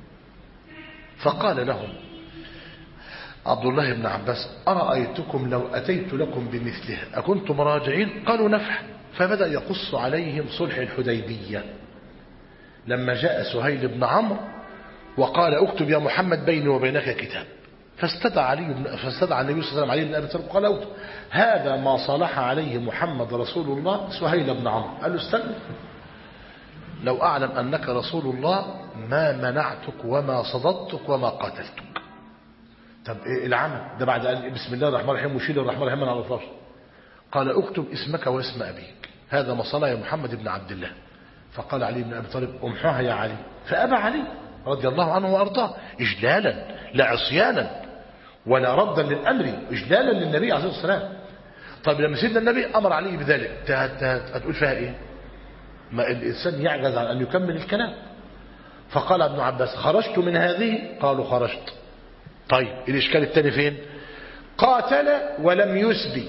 فقال لهم عبد الله بن عباس: أرأيتكم لو أتيت لكم بمثلها أكنتم راجعين؟ قالوا: نفعل. فبدأ يقص عليهم صلح الحديبية لما جاء سهيل بن عمرو وقال: اكتب يا محمد بيني وبينك كتاب. فاستدعى النبي صلى الله عليه وسلم علي بن أبي طالب قال: اكتب هذا ما صلح عليه محمد رسول الله سهيل بن عمرو. قال له: استنى، لو أعلم أنك رسول الله ما منعتك وما صددتك وما قاتلتك. طب إيه العمل ده بعد قال بسم الله الرحمن الرحيم وشيل الرحمن الرحيم من على الفرش؟ قال: اكتب اسمك واسم أبيك، هذا ما صلى يا محمد بن عبد الله. فقال علي بن أبي طالب: امحوها يا علي. فأبى علي رضي الله عنه وأرضاه إجلالا لا عصيانا ولا ردا للأمر، إجلالا للنبي عليه الصلاة والسلام. طيب لما سيدنا النبي أمر عليه بذلك هتقول فيها إيه؟ ما الإنسان يعجز عن أن يكمل الكلام. فقال ابن عباس: خرجت من هذه؟ قالوا: خرجت. طيب الإشكال الثاني فين؟ قاتل ولم يسبي،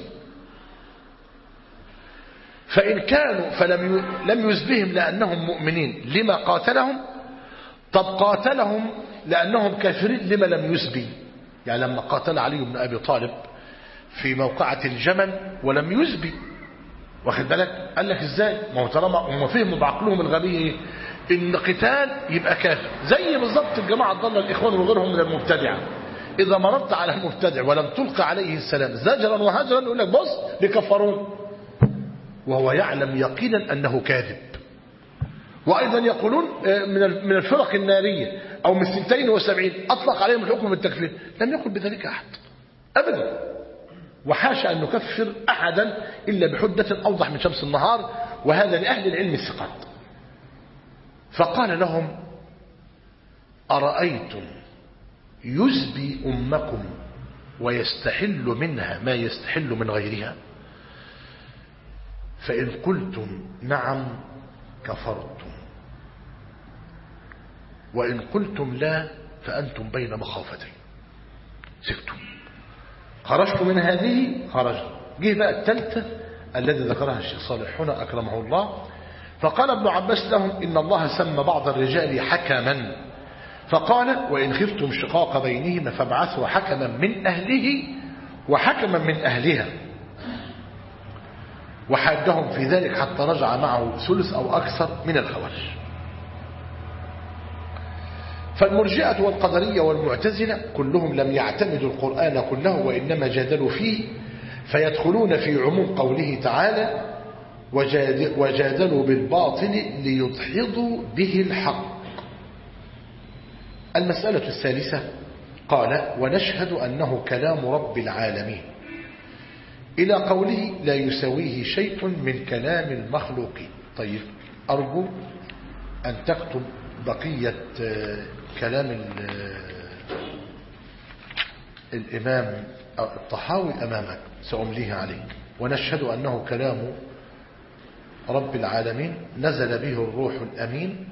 فإن كانوا لم يسبهم لأنهم مؤمنين لما قاتلهم؟ طب قاتلهم لأنهم كافرين لما لم يسبي؟ يعني لما قاتل علي بن أبي طالب في موقعة الجمل ولم يسبي، واخد بالك؟ قال لك ازاي؟ ما هو طالما هم فهموا بعقلهم الغبي ايه؟ ان قتال يبقى كافر، زي بالظبط الجماعه الضاله الاخوان وغيرهم من المبتدعه. اذا مررت على المبتدع ولم تلقى عليه السلام زجرا وهجرا يقول لك: بص بيكفرون، وهو يعلم يقينا انه كاذب. وايضا يقولون من الفرق الناريه او من 72 اطلق عليهم الحكم بالتكفير. لم يقل بذلك احد ابدا، وحاشا أن نكفر أحدا إلا بحجة أوضح من شمس النهار، وهذا لأهل العلم الثقات. فقال لهم: أرأيتم يزبي أمكم ويستحل منها ما يستحل من غيرها؟ فإن قلتم نعم كفرتم، وإن قلتم لا فأنتم بين مخافتين. سكتوا. خرجت من هذه؟ خرجت. جه بقى الثالثة الذي ذكرها الشيخ صالح هنا أكرمه الله. فقال ابن عباس لهم: إن الله سمى بعض الرجال حكما، فقال: وإن خفتم شقاق بينهما فابعثوا حكما من أهله وحكما من أهلها. وحاجهم في ذلك حتى رجع معه ثلث أو أكثر من الخوارج. فالمرجئة والقدرية والمعتزلة كلهم لم يعتمدوا القرآن كله، وإنما جادلوا فيه، فيدخلون في عموم قوله تعالى: وجادلوا بالباطل ليدحضوا به الحق. المسألة الثالثة قال: ونشهد أنه كلام رب العالمين، إلى قوله: لا يساويه شيء من كلام المخلوقين. طيب أرجو أن تكتب بقية كلام الإمام الطحاوي أمامك، سأمليه عليك. ونشهد أنه كلام رب العالمين نزل به الروح الأمين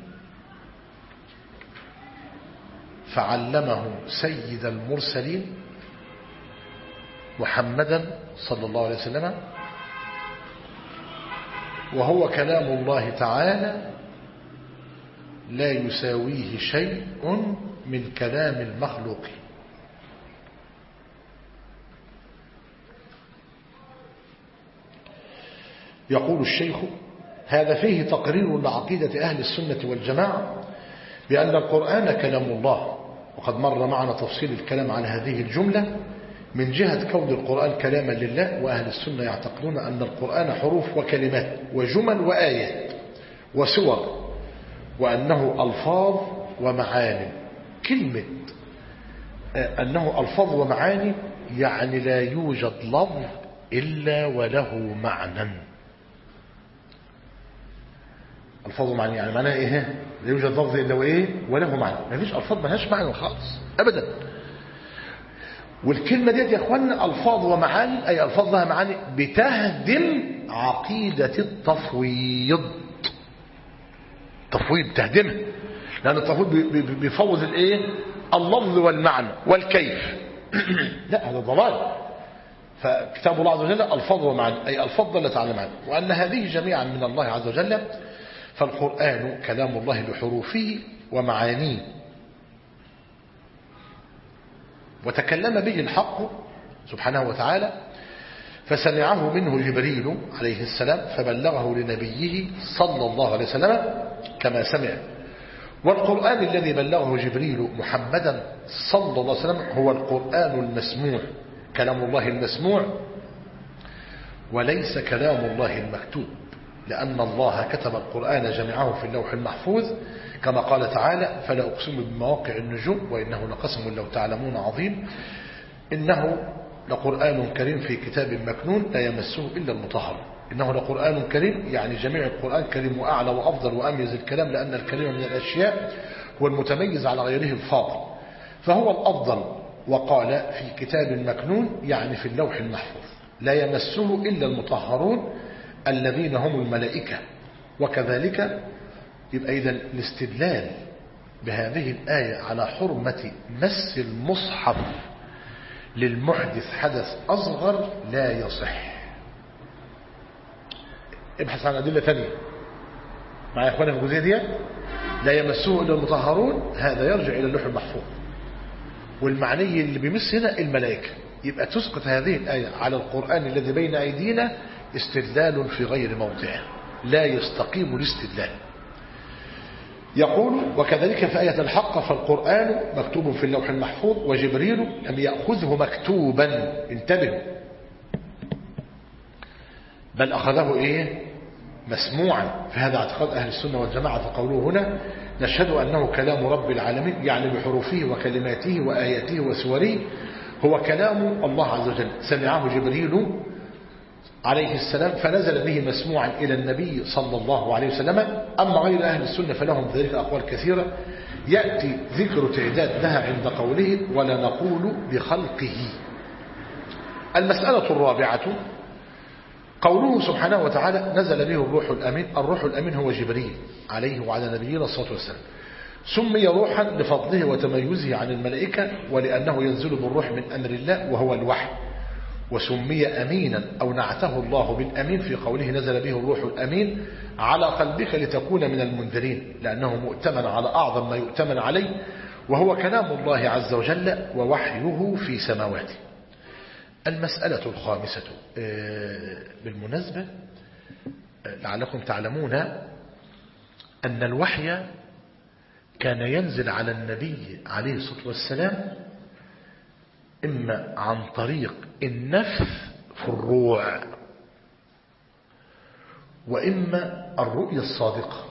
فعلمه سيد المرسلين محمدا صلى الله عليه وسلم، وهو كلام الله تعالى لا يساويه شيء من كلام المخلوق. يقول الشيخ: هذا فيه تقرير لعقيدة أهل السنة والجماعة بأن القرآن كلام الله، وقد مر معنا تفصيل الكلام على هذه الجملة من جهة كون القرآن كلاما لله. وأهل السنة يعتقدون أن القرآن حروف وكلمات وجمل وآيات وسور، وأنه ألفاظ ومعاني. كلمة أنه ألفاظ ومعاني يعني لا يوجد لفظ إلا وله معنى. ألفاظ ومعاني يعني معناها إيه؟ لا يوجد لفظ إلا وإيه؟ وله معنى. ما فيش ألفاظ ما لهاش معنى خالص أبدا. والكلمة ديت يا أخوانا ألفاظ ومعاني، أي ألفاظ لها معاني بتهدم عقيدة التفويض. تفويض تهدمها، لأن التفويض بيفوض الإيه؟ اللفظ والمعنى والكيف. لا، هذا ضلال. فكتاب الله عز وجل ألفاظ ومعاني، أي ألفاظ دلت على معنى، وأن هذه جميعا من الله عز وجل. فالقرآن كلام الله بحروفه ومعانيه، وتكلم به الحق سبحانه وتعالى، فسمعه منه جبريل عليه السلام فبلغه لنبيه صلى الله عليه وسلم كما سمع. والقرآن الذي بلغه جبريل محمدا صلى الله عليه وسلم هو القرآن المسموع، كلام الله المسموع، وليس كلام الله المكتوب، لأن الله كتب القرآن جميعه في اللوح المحفوظ كما قال تعالى: فلا أقسم بمواقع النجوم وإنه لقسم لو تعلمون عظيم إنه لقرآن كريم في كتاب مكنون لا يمسه إلا المطهر. إنه لقرآن كريم يعني جميع القرآن كريم وأعلى وأفضل وأميز الكلام، لأن الكريم من الأشياء هو المتميز على غيره الفاضل، فهو الأفضل. وقال في كتاب مكنون يعني في اللوح المحفوظ لا يمسه إلا المطهرون الذين هم الملائكة. وكذلك يبقى إذن الاستدلال بهذه الآية على حرمة مس المصحف للمحدث حدث أصغر لا يصح. ابحث عن أدلة ثانية معي يا أخوانا في الجزئية دي. لا يمسه إلا المطهرون هذا يرجع إلى اللوح المحفوظ، والمعني اللي بيمس هنا الملائكة. يبقى تسقط هذه الآية على القرآن الذي بين أيدينا استدلال في غير موضعه، لا يستقيم الاستدلال. يقول: وكذلك في آية الحق فالقرآن مكتوب في اللوح المحفوظ وجبريل لم يأخذه مكتوبا، انتبهوا، بل أخذه إيه؟ مسموعا. فهذا اعتقاد أهل السنة والجماعة. فقوله هنا: نشهد أنه كلام رب العالمين، يعني بحروفه وكلماته وآياته وسوره، هو كلام الله عز وجل، سمعه جبريل عليه السلام فنزل به مسموعا إلى النبي صلى الله عليه وسلم. أما غير أهل السنة فلهم ذلك أقوال كثيرة يأتي ذكر تعداد لها عند قوله: ولا نقول بخلقه. المسألة الرابعة قوله سبحانه وتعالى: نزل به الروح الأمين. الروح الأمين هو جبريل عليه وعلى نبينا الصلاة والسلام. سمي روحا لفضله وتميزه عن الملائكة، ولأنه ينزل بالروح من أمر الله وهو الوحي. وسمي أمينا أو نعته الله بالأمين في قوله: نزل به الروح الأمين على قلبك لتكون من المنذرين، لأنه مؤتمن على أعظم ما يؤتمن عليه، وهو كلام الله عز وجل ووحيه في سماواته. المسألة الخامسة بالمناسبة لعلكم تعلمون أن الوحي كان ينزل على النبي عليه الصلاة والسلام إما عن طريق النفث في الروع، وإما الرؤيا الصادقة،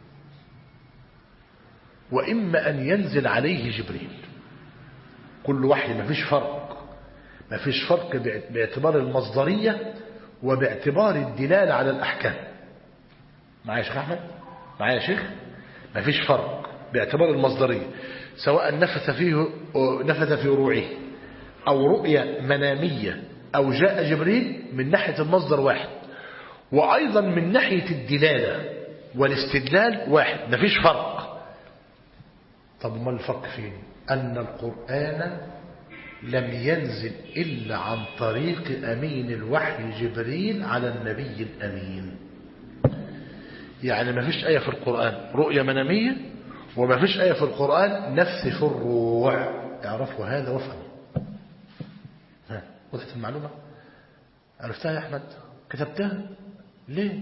وإما أن ينزل عليه جبريل. كل وحي ما فيش فرق، ما فيش فرق باعتبار المصدرية وباعتبار الدلالة على الأحكام. معايا يا شيخ أحمد؟ معايا يا شيخ؟ ما فيش فرق باعتبار المصدرية، سواء نفث في روعه أو رؤية منامية أو جاء جبريل، من ناحية المصدر واحد، وأيضا من ناحية الدلالة والاستدلال واحد، مفيش فرق. طب ما الفرق فين؟ أن القرآن لم ينزل إلا عن طريق أمين الوحي جبريل على النبي الأمين. يعني مفيش آية في القرآن رؤية منامية، ومفيش آية في القرآن نفث في الروع. اعرفوا هذا وافهموا. وضحت المعلومة؟ عرفتها يا أحمد؟ كتبتها؟ ليه؟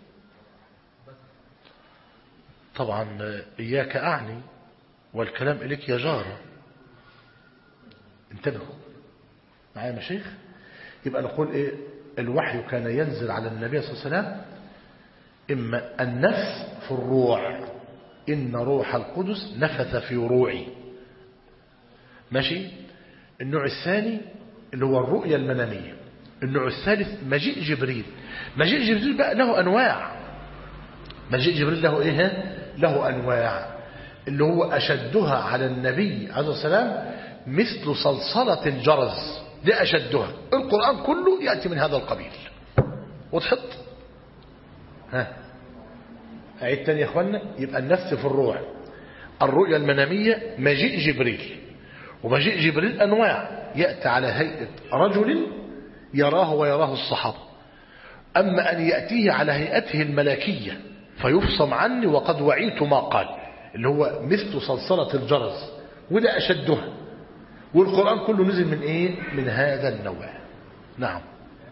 طبعا إياك أعني والكلام إليك يا جارة. انتبهوا معايا يا مشايخ. يبقى نقول إيه؟ الوحي كان ينزل على النبي صلى الله عليه وسلم إما النفس في الروع، إن روح القدس نفث في روعي، ماشي. النوع الثاني اللي هو الرؤية المنامية. النوع الثالث مجيء جبريل. مجيء جبريل بقى له أنواع. مجيء جبريل له إيه؟ له أنواع، اللي هو أشدها على النبي عليه السلام مثل صلصلة الجرس، دي أشدها. القرآن كله يأتي من هذا القبيل. وضحت؟ ها أعيد تاني يا أخوانا. يبقى النفس في الروع، الرؤية المنامية، مجيء جبريل. ومجيء جبريل أنواع، يأتي على هيئة رجل يراه ويراه الصحابة. أما أن يأتيه على هيئته الملكية فيفصم عني وقد وعيت ما قال، اللي هو مثل صلصلة الجرس، وده أشدها. والقرآن كله نزل من إيه؟ من هذا النوع. نعم.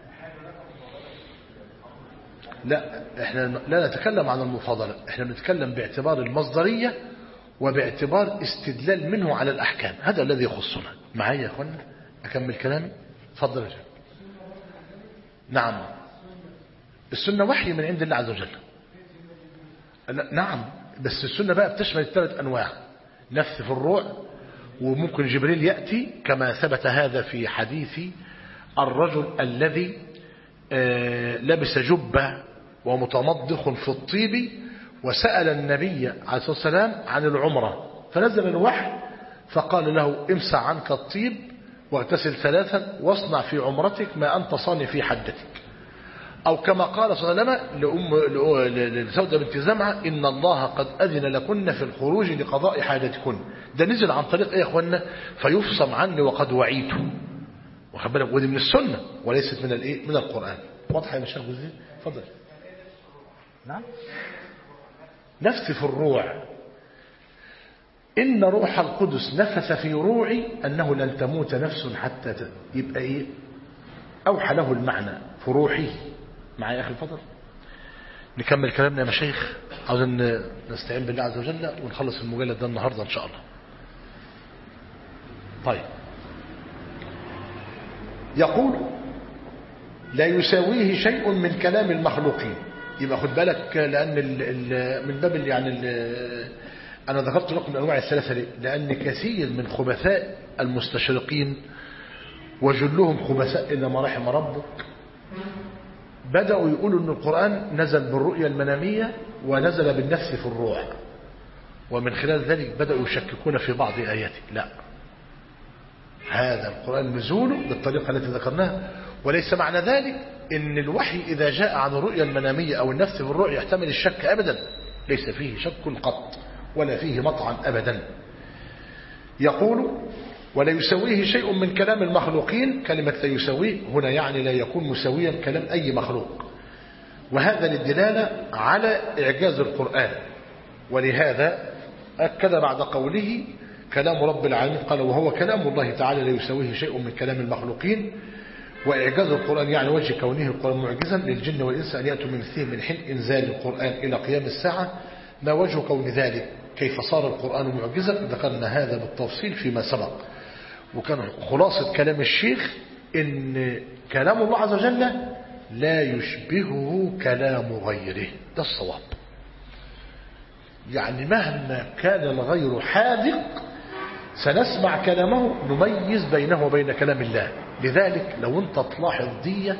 لا احنا لا نتكلم عن المفاضلة، احنا نتكلم باعتبار المصدرية وباعتبار استدلال منه على الأحكام. هذا الذي يخصنا. معايا يا أخوانا؟ أكمل كلامي؟ تفضل يا جماعة. نعم، السنة وحي من عند الله عز وجل. نعم، بس السنة بقى بتشمل الثلاث أنواع. نفس في الروع، وممكن جبريل يأتي كما ثبت هذا في حديث الرجل الذي لبس جبة ومتمضخ في الطيب وسأل النبي عليه الصلاة والسلام عن العمرة، فنزل الوحي فقال له امسح عنك الطيب واغتسل 3 واصنع في عمرتك ما أنت صانع في حجتك. أو كما قال صلى الله عليه وسلم لسودة بنت زمعة إن الله قد أذن لكن في الخروج لقضاء حاجتكن. ده نزل عن طريق إيه يا أخوانا؟ فيفصم عني وقد وعيته. واخد بالك؟ ودي من السنة وليست من الإيه؟ من القرآن. واضح يا مشايخ جوزين؟ اتفضل. نعم. نفس في الروع، إن روح القدس نفث في روعي أنه لن تموت نفس حتى يبقى إيه؟ أوحى له المعنى في روحي. معايا يا أخي الفضل؟ نكمل كلامنا يا مشايخ. عاوزين نستعين بالله عز وجل ونخلص المجلد ده النهاردة إن شاء الله. طيب، يقول لا يساويه شيء من كلام المخلوقين. يبقى خد بالك، لأن من باب أنا ذكرت لكم الأنواع الثلاثة ليه؟ لأن كثير من خبثاء المستشرقين وجلهم خبثاء إلا ما رحم ربك بدأوا يقولوا أن القرآن نزل بالرؤية المنامية ونزل بالنفس في الروح، ومن خلال ذلك بدأوا يشككون في بعض آياته. لا، هذا القرآن نزوله بالطريقة التي ذكرناها، وليس معنى ذلك أن الوحي إذا جاء عن الرؤية المنامية أو النفس في الرؤية يحتمل الشك أبدا. ليس فيه شك قط ولا فيه مطعن أبدا. يقول ولا يسويه شيء من كلام المخلوقين. كلمة لا يسويه هنا يعني لا يكون مسويا كلام أي مخلوق، وهذا للدلالة على إعجاز القرآن. ولهذا أكد بعد قوله كلام رب العالمين قال وهو كلام الله تعالى لا يسويه شيء من كلام المخلوقين. وإعجاز القرآن يعني وجه كونه القرآن معجزا للجن والإنس أن يأتوا من مثله من حين إنزال القرآن إلى قيام الساعة. ما وجه كون ذلك؟ كيف صار القرآن معجزا؟ ذكرنا هذا بالتفصيل فيما سبق. وكان خلاصة كلام الشيخ إن كلام الله عز وجل لا يشبهه كلام غيره. ده الصواب. يعني مهما كان الغير حاذق سنسمع كلامه نميز بينه وبين كلام الله. لذلك لو انت تلاحظ دي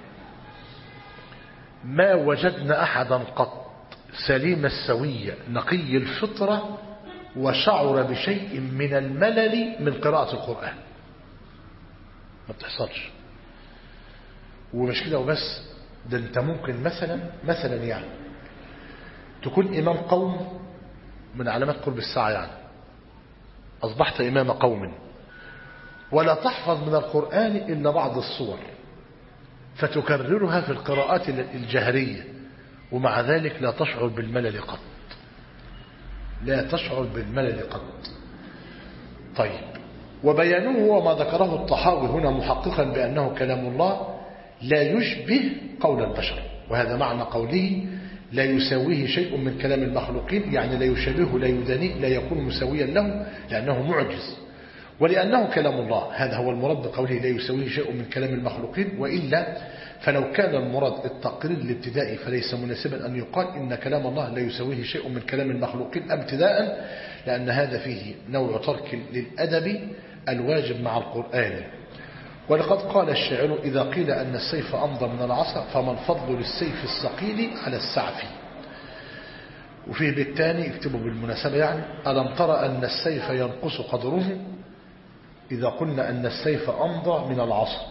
ما وجدنا أحدا قط سليم السوية نقي الفطرة وشعر بشيء من الملل من قراءة القرآن. ما بتحصلش. ومش كده وبس، ده انت ممكن مثلا يعني تكون إمام قوم من علامات قرب الساعة، يعني أصبحت إمام قوم ولا تحفظ من القرآن إلا بعض الصور فتكررها في القراءات الجهرية، ومع ذلك لا تشعر بالملل قط. لا تشعر بالملل قط. طيب، وبيانه وما ذكره الطحاوي هنا محققا بأنه كلام الله لا يشبه قول البشر. وهذا معنى قوله لا يساويه شيء من كلام المخلوقين، يعني لا يشابهه لا يدانيه لا يكون مساويا له لأنه معجز، ولأنه كلام الله. هذا هو المراد بقوله لا يساويه شيء من كلام المخلوقين، وإلا فلو كان المراد التقرير الابتدائي فليس مناسبا أن يقال إن كلام الله لا يساويه شيء من كلام المخلوقين ابتداء، لأن هذا فيه نوع ترك للأدب الواجب مع القرآن. ولقد قال الشاعر إذا قيل أن السيف أمضى من العصا فما الفضل للسيف الثقيل على السعف. وفيه بالتالي اكتبوا بالمناسبة يعني ألم ترى أن السيف ينقص قدره إذا قلنا أن السيف أمضى من العصا.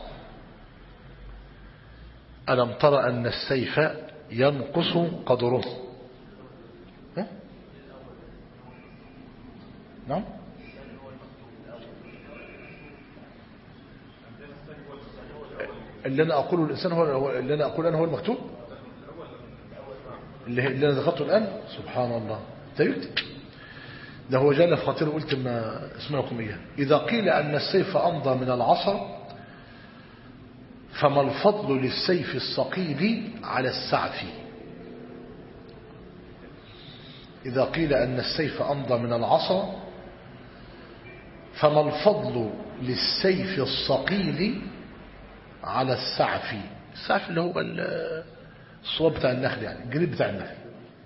ألم ترى أن السيف ينقص قدره. نعم اللي أنا أقوله الإنسان هو اللي أنا أقول أنا هو المكتوب اللي أنا ذكرته الآن. سبحان الله ده هو جاء في خاطري قلت ما اسمعكم إياه. إذا قيل أن السيف أمضى من العصا فما الفضل للسيف الثقيل على السعف. إذا قيل أن السيف أمضى من العصا فما الفضل للسيف الثقيل على السعف. السعف اللي هو الصواب بتاع النخل، يعني الجريد بتاع النخل.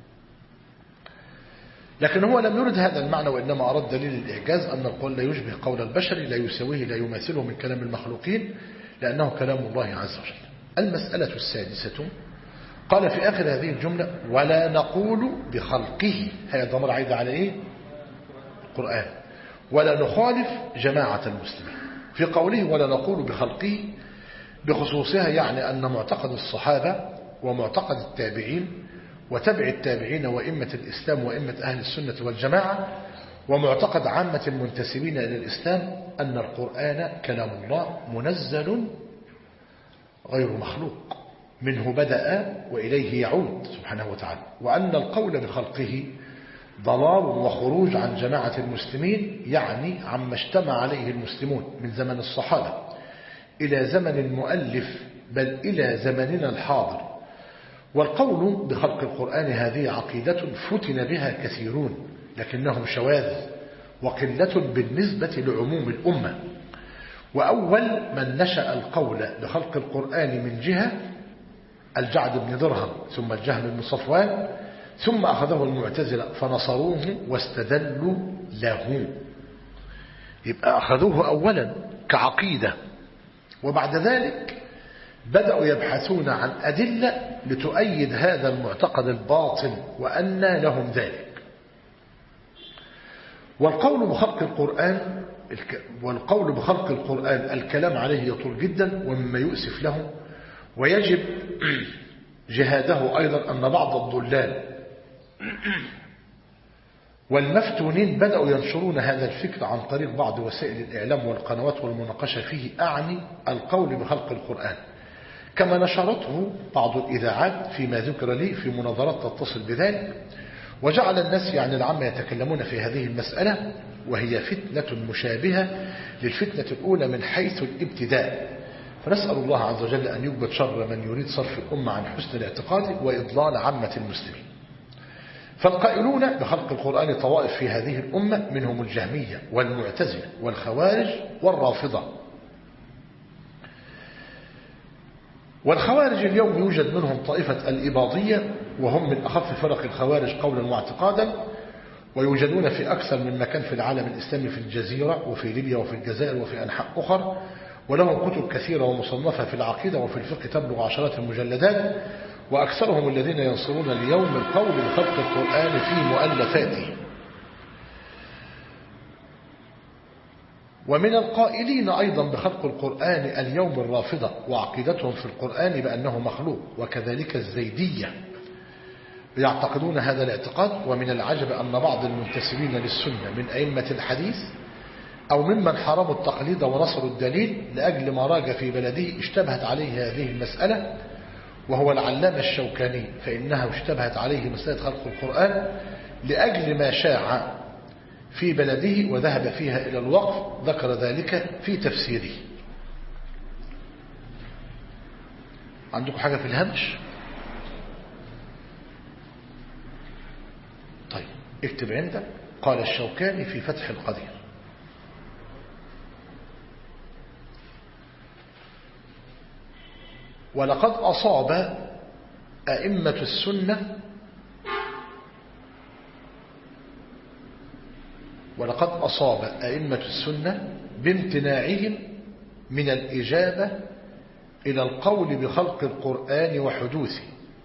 لكن هو لم يرد هذا المعنى، وإنما أراد دليل الإعجاز أن القول لا يشبه قول البشر لا يساويه لا يماثله من كلام المخلوقين لأنه كلام الله عز وجل. المسألة السادسة قال في آخر هذه الجملة ولا نقول بخلقه. هي الضمير عايد على إيه؟ القرآن. ولا نخالف جماعة المسلمين في قوله ولا نقول بخلقه بخصوصها، يعني أن معتقد الصحابة ومعتقد التابعين وتبع التابعين وإمة الإسلام وإمة أهل السنة والجماعة ومعتقد عامة المنتسبين إلى الإسلام أن القرآن كلام الله منزل غير مخلوق منه بدأ وإليه يعود سبحانه وتعالى، وأن القول بخلقه ضلال وخروج عن جماعة المسلمين، يعني عما اجتمع عليه المسلمون من زمن الصحابة إلى زمن المؤلف بل إلى زمننا الحاضر. والقول بخلق القرآن هذه عقيدة فتن بها كثيرون لكنهم شواذ وقلة بالنسبة لعموم الأمة. وأول من نشأ القول بخلق القرآن من جهة الجعد بن درهم ثم الجهم بن صفوان ثم أخذه المعتزلة فنصروه واستدلوا له. يبقى أخذوه أولا كعقيدة، وبعد ذلك بدأوا يبحثون عن أدلة لتؤيد هذا المعتقد الباطل وأن لهم ذلك. والقول بخلق القرآن الكلام عليه يطول جدا ومما يؤسف له، ويجب جهاده أيضا أن بعض الضلال والمفتونين بدأوا ينشرون هذا الفكر عن طريق بعض وسائل الإعلام والقنوات والمناقشة فيه، أعني القول بخلق القرآن، كما نشرته بعض الإذاعات فيما ذكر لي في مناظرات تتصل بذلك، وجعل الناس يعني العامة يتكلمون في هذه المسألة، وهي فتنة مشابهة للفتنة الأولى من حيث الابتداء. فنسأل الله عز وجل أن يكبت شر من يريد صرف الأمة عن حسن الاعتقاد وإضلال عامة المسلمين. فالقائلون بخلق القرآن طوائف في هذه الأمة منهم الجهمية والمعتزلة والخوارج والرافضة. والخوارج اليوم يوجد منهم طائفة الإباضية وهم من أخف فرق الخوارج قولا واعتقادا، ويوجدون في أكثر من مكان في العالم الإسلامي في الجزيرة وفي ليبيا وفي الجزائر وفي أنحاء أخرى، ولهم كتب كثيرة ومصنفة في العقيدة وفي الفقه تبلغ عشرات المجلدات، وأكثرهم الذين ينصرون اليوم القول بخلق القرآن في مؤلفاته. ومن القائلين أيضا بخلق القرآن اليوم الرافضة وعقيدتهم في القرآن بأنه مخلوق، وكذلك الزيدية يعتقدون هذا الاعتقاد. ومن العجب أن بعض المنتسبين للسنة من أئمة الحديث أو ممن حرموا التقليد ونصروا الدليل لأجل ما راج في بلده اشتبهت عليه هذه المسألة، وهو العلامة الشوكاني، فإنها اشتبهت عليه مسألة خلق القرآن لأجل ما شاع في بلده وذهب فيها إلى الوقف، ذكر ذلك في تفسيره. عندكم حاجة في الهمش؟ اكتب عندك. قال الشوكاني في فتح القدير: ولقد أصاب أئمة السنة بامتناعهم من الإجابة إلى القول بخلق القرآن وحدوثه.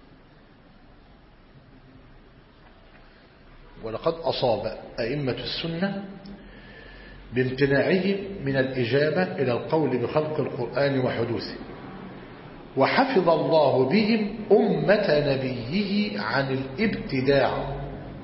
ولقد أصاب أئمة السنة بامتناعهم من الإجابة إلى القول بخلق القرآن وحدوثه، وحفظ الله بهم أمة نبيه عن الابتداع.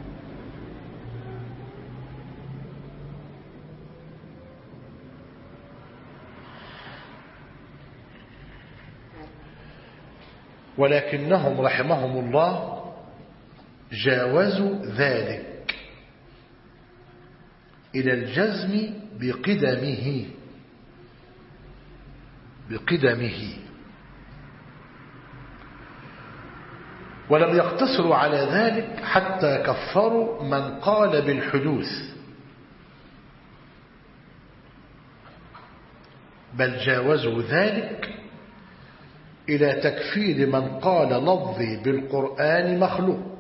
ولكنهم رحمهم الله جاوزوا ذلك إلى الجزم بقدمه، ولم يقتصروا على ذلك حتى كفروا من قال بالحدوث، بل جاوزوا ذلك إلى تكفير من قال لفظي بالقرآن مخلوق.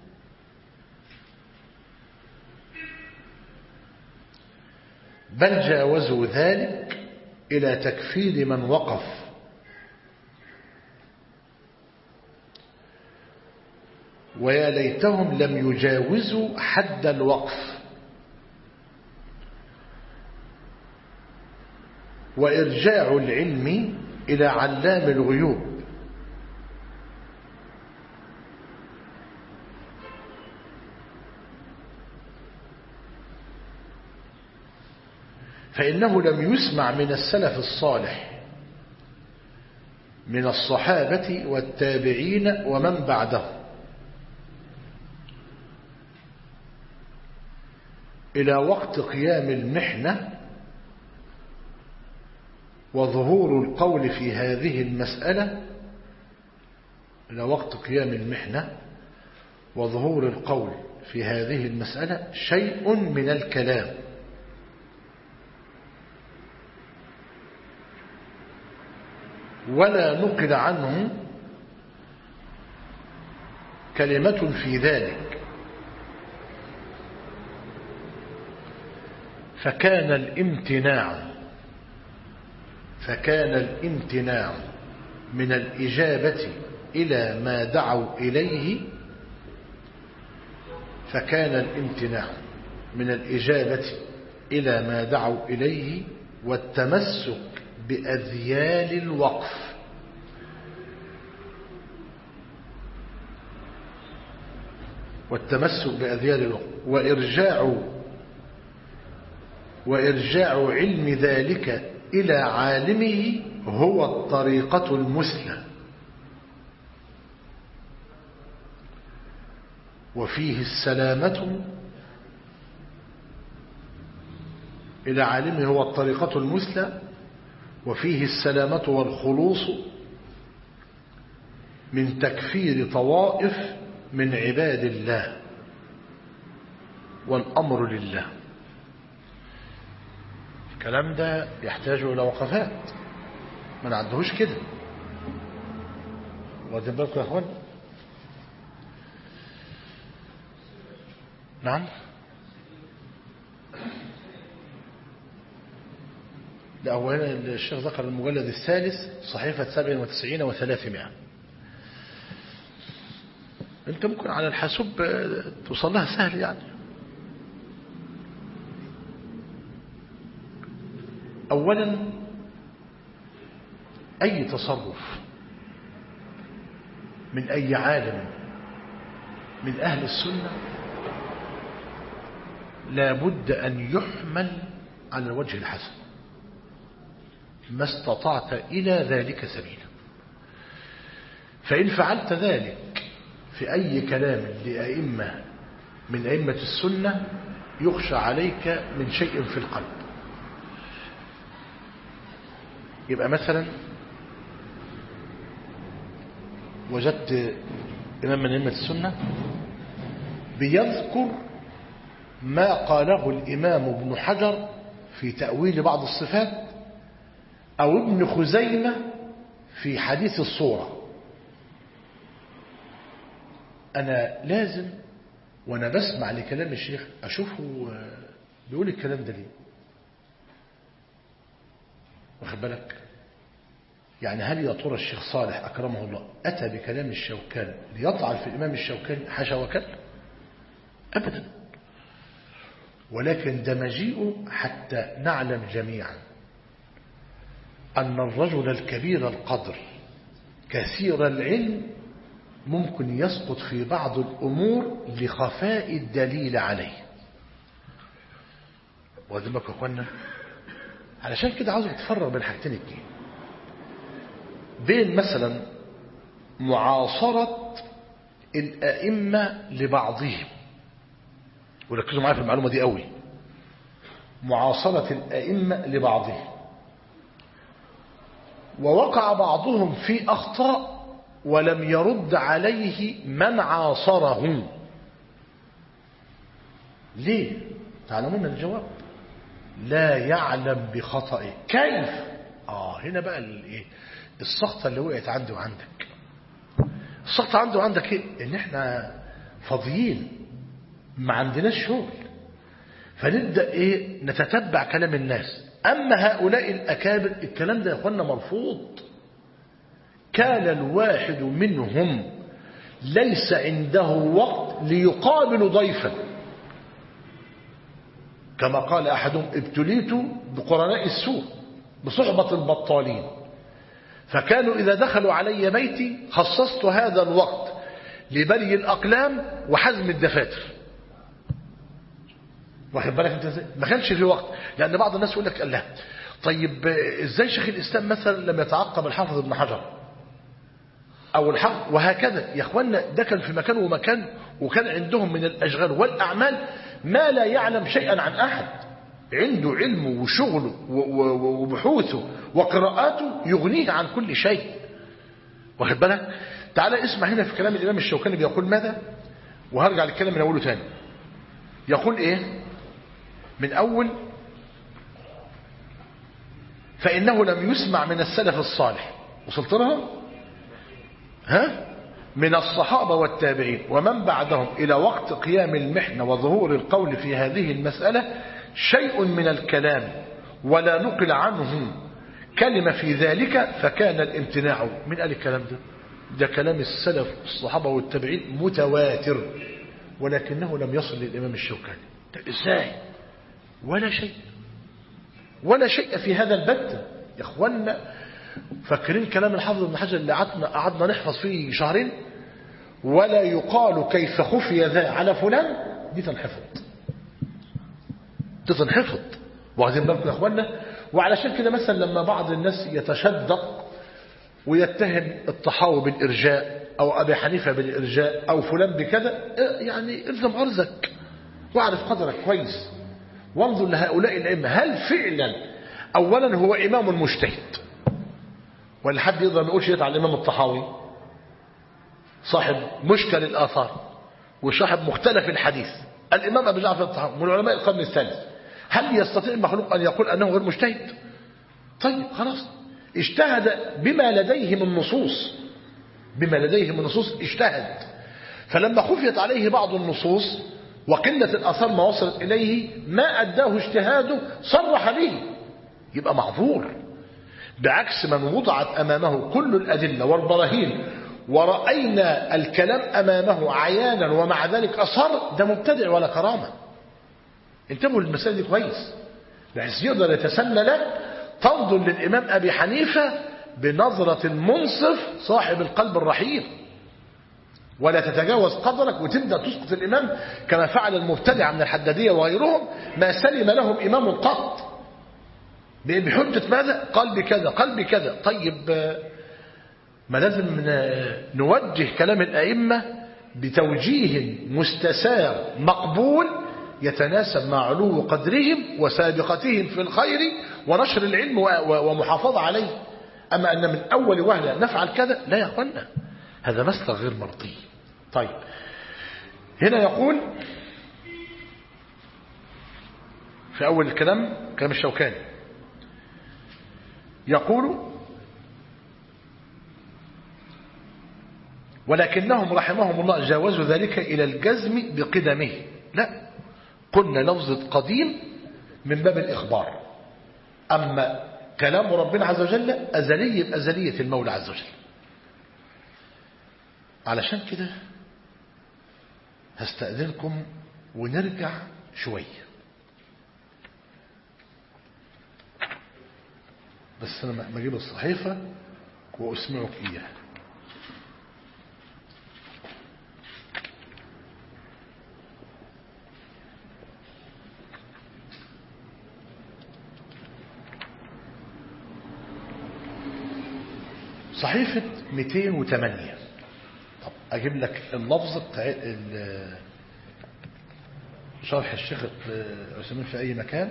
بل جاوزوا ذلك إلى تكفير من وقف ويا ليتهم لم يجاوزوا حد الوقف وإرجاع العلم إلى علام الغيوب. فإنه لم يسمع من السلف الصالح من الصحابة والتابعين ومن بعدهم إلى وقت قيام المحنة وظهور القول في هذه المسألة، إلى وقت قيام المحنة وظهور القول في هذه المسألة شيء من الكلام، ولا نقل عنه كلمة في ذلك. فكان الامتناع من الإجابة إلى ما دعوا إليه، والتمسك بأذيال الوقف وإرجاع علم ذلك إلى عالمه هو الطريقة المثلى، وفيه السلامة إلى عالمه هو الطريقة المثلى، وفيه السلامة والخلوص من تكفير طوائف من عباد الله، والأمر لله. الكلام ده يحتاج إلى وقفات، ما نعدهوش كده. واخدين بالكم يا اخوان؟ نعم. لا، هو هنا الشيخ ذكر المجلد الثالث صحيفة 97 و300. انت ممكن على الحاسوب توصل لها سهل يعني. اولا، اي تصرف من اي عالم من اهل السنة لا بد ان يحمل على الوجه الحسن ما استطعت إلى ذلك سبيلا. فإن فعلت ذلك في أي كلام لأئمة من أئمة السنة يخشى عليك من شيء في القلب. يبقى مثلا وجدت إمام من أئمة السنة بيذكر ما قاله الإمام ابن حجر في تأويل بعض الصفات أو ابن خزيمة في حديث الصورة. أنا لازم وأنا بسمع لكلام الشيخ أشوفه بيقول الكلام ده ليه، واخد بالك؟ يعني هل يا ترى الشيخ صالح أكرمه الله أتى بكلام الشوكاني ليطعن في الإمام الشوكاني حاشا وكلا؟ أبدا، ولكن ده مجيء حتى نعلم جميعا أن الرجل الكبير القدر كثير العلم ممكن يسقط في بعض الأمور لخفاء الدليل عليه. وذلك يا أخوانا علشان كده عاوزك تفرق بين حاجتين اتنين، بين مثلا معاصرة الأئمة لبعضهم، وركزوا معايا في المعلومة دي قوي، معاصرة الأئمة لبعضهم، ووقع بعضهم في أخطاء ولم يرد عليه من عاصرهم. ليه؟ تعلمون الجواب؟ لا يعلم بخطئه. كيف؟ هنا بقى السقطة اللي وقعت عندي وعندك. السقطة عندي وعندك ايه؟ ان احنا فاضيين ما عندناش شغل، فنبدأ نتتبع كلام الناس. اما هؤلاء الاكابر الكلام ده يا اخوانا مرفوض. كان الواحد منهم ليس عنده وقت ليقابل ضيفا، كما قال أحدهم ابتليت بقرناء السوء بصحبة البطالين، فكانوا إذا دخلوا علي بيتي خصصت هذا الوقت لبلي الأقلام وحزم الدفاتر. واخد بالك انت ازاي؟ ما كانش في وقت، لأن بعض الناس يقول لك الله طيب ازاي شيخ الإسلام مثلا لم يتعقب الحافظ ابن حجر أو الحق وهكذا؟ يا اخوانا ده كان في مكان ومكان، وكان عندهم من الأشغال والأعمال ما لا يعلم شيئا عن أحد، عنده علمه وشغله وبحوثه وقراءاته يغنيه عن كل شيء. واخد بالك؟ تعالى اسمع هنا في كلام الإمام الشوكاني بيقول ماذا، وهرجع للكلام من أوله تاني. يقول من أول: فإنه لم يسمع من السلف الصالح، وصلت لها؟ من الصحابة والتابعين ومن بعدهم إلى وقت قيام المحنة وظهور القول في هذه المسألة شيء من الكلام، ولا نقل عنهم كلمة في ذلك، فكان الامتناع من قال الكلام ده كلام السلف الصحابة والتابعين متواتر، ولكنه لم يصل للإمام الشوكاني. ازاي؟ ولا شيء في هذا البتة يا اخوانا. فاكرين كلام الحافظ ابن حجر اللي قعدنا نحفظ فيه شهرين؟ ولا يقال كيف خفي ذا على فلان، دي تنحفظ. واخدين بالكم يا اخوانا؟ وعلشان كده مثلا لما بعض الناس يتشدق ويتهم الطحاوي بالارجاء او ابي حنيفه بالارجاء او فلان بكذا، يعني الزم عرزك واعرف قدرك كويس، وانظر لهؤلاء الائمه هل فعلا اولا هو امام مجتهد، ولا حد يقدر ما يقولش على الامام الطحاوي صاحب مشكل الاثار وصاحب مختلف الحديث؟ الامام ابو جعفر الطحاوي من علماء القرن الثالث، هل يستطيع المخلوق ان يقول انه غير مجتهد؟ طيب خلاص، اجتهد بما لديه من نصوص اجتهد، فلما خفيت عليه بعض النصوص وقلة الأثار ما وصلت إليه ما أداه اجتهاده صرح به، يبقى معذور. بعكس من وضعت أمامه كل الأدلة والبراهين ورأينا الكلام أمامه عيانا ومع ذلك أصر، ده مبتدع ولا كرامة. انتبهوا للمسألة دي كويس، بحيث يقدر يتسنى لك تنظر للإمام أبي حنيفة بنظرة المنصف صاحب القلب الرحيم، ولا تتجاوز قدرك وتبدأ تسقط الإمام كما فعل المبتدع من الحدادية وغيرهم، ما سلم لهم إمام قط بحجة ماذا؟ قال بكذا. طيب ما لازم نوجه كلام الأئمة بتوجيه مستساغ مقبول يتناسب مع علو قدرهم وسابقتهم في الخير ونشر العلم ومحافظة عليه. أما أن من أول وهلة نفعل كذا، لا يا أخوانا، هذا مسلك غير مرضي. طيب هنا يقول: في أول الكلام كلام الشوكاني يقول: ولكنهم رحمهم الله جاوزوا ذلك إلى الجزم بقدمه. لا، قلنا لفظة قديم من باب الإخبار، أما كلام ربنا عز وجل أزلي بأزلية المولى عز وجل. علشان كده هستأذنكم ونرجع شوية، بس أنا ما أجيب الصحيفة وأسمعك إياها. صحيفة 208. طب أجيب لك اللفظ بتاع شرح الشيخ عثيمين في أي مكان.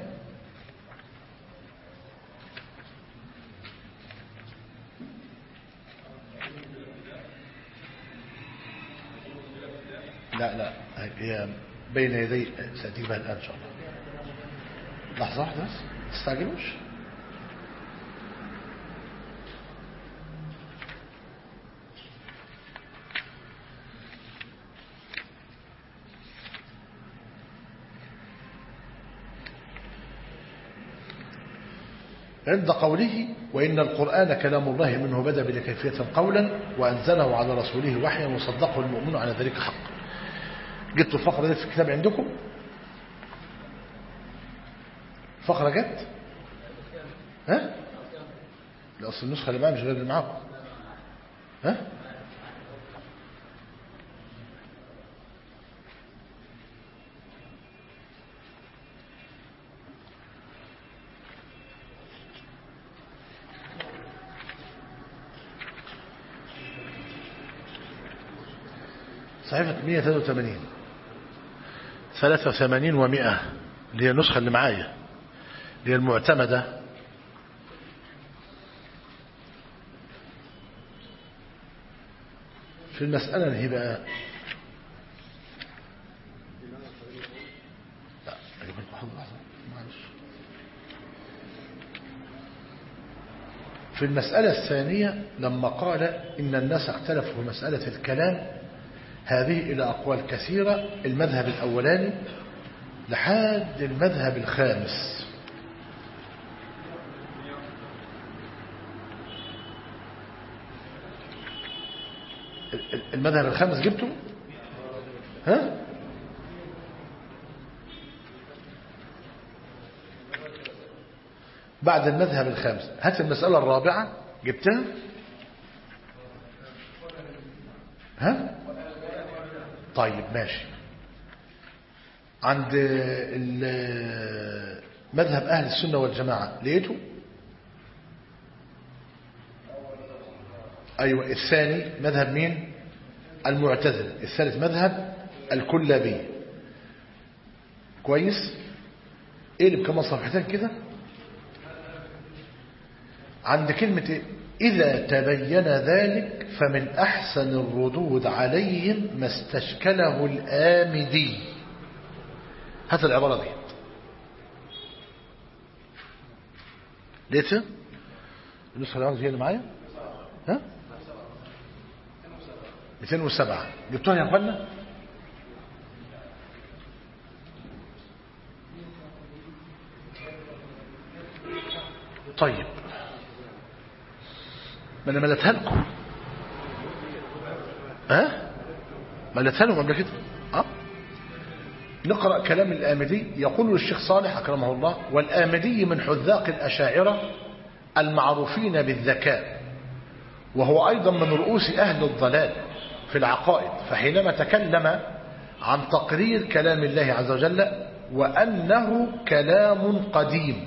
لا هي بين يدي، سأتيك بها الآن إن شاء الله. لحظة واحدة بس، ما تستعجلوش. عند قوله: وإن القرآن كلام الله منه بدأ بلا كيفية قولا وأنزله على رسوله وحيا وصدقه المؤمن على ذلك حقا. جبتوا الفقرة دي في الكتاب عندكم؟ فقرة جت؟ ها؟ لا، أصل النسخة اللي معايا مش غير اللي معاكم. ها؟ صحيفة 183 83 و100 اللي هي النسخة اللي معايا، اللي هي المعتمدة. في المسألة اللي هي بقى، لا أجيب لكم حظ لحظة معلش. في المسألة الثانية لما قال إن الناس اختلفوا في مسألة الكلام، هذه إلى أقوال كثيرة، المذهب الأولاني لحد المذهب الخامس. المذهب الخامس جبته؟ ها؟ بعد المذهب الخامس هات المسألة الرابعة جبتها؟ ها؟ طيب ماشي. عند مذهب أهل السنة والجماعة لقيته؟ أيوة. الثاني مذهب مين؟ المعتزلة. الثالث مذهب الكلابي. كويس. اقلب كمان صفحتين كده عند كلمة إذا تبين ذلك فمن أحسن الردود عليهم ما استشكله الآمدي. هات العبارة دي ليتها النسخة العبارة دي اللي معايا. ها 207 جبتوها يا أخوانا؟ طيب ما انا ملتها لكم. ملتها لهم قبل كده. نقرأ كلام الآمدي. يقول الشيخ صالح أكرمه الله: والآمدي من حذاق الأشاعرة المعروفين بالذكاء، وهو أيضا من رؤوس أهل الضلال في العقائد، فحينما تكلم عن تقرير كلام الله عز وجل وأنه كلام قديم،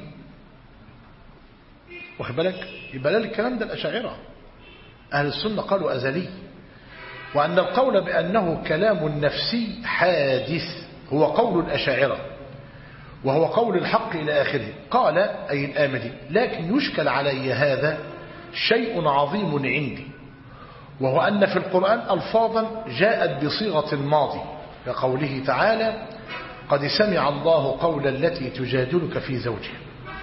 واخد بالك؟ يبقى الكلام ده الأشاعرة. أهل السنة قالوا أزلي، وأن القول بأنه كلام نفسي حادث هو قول الأشاعرة، وهو قول الحق إلى آخره. قال أي الآمدي: لكن يشكل علي هذا شيء عظيم عندي، وهو أن في القرآن ألفاظا جاءت بصيغة الماضي كقوله تعالى: قد سمع الله قول التي تجادلك في زوجها،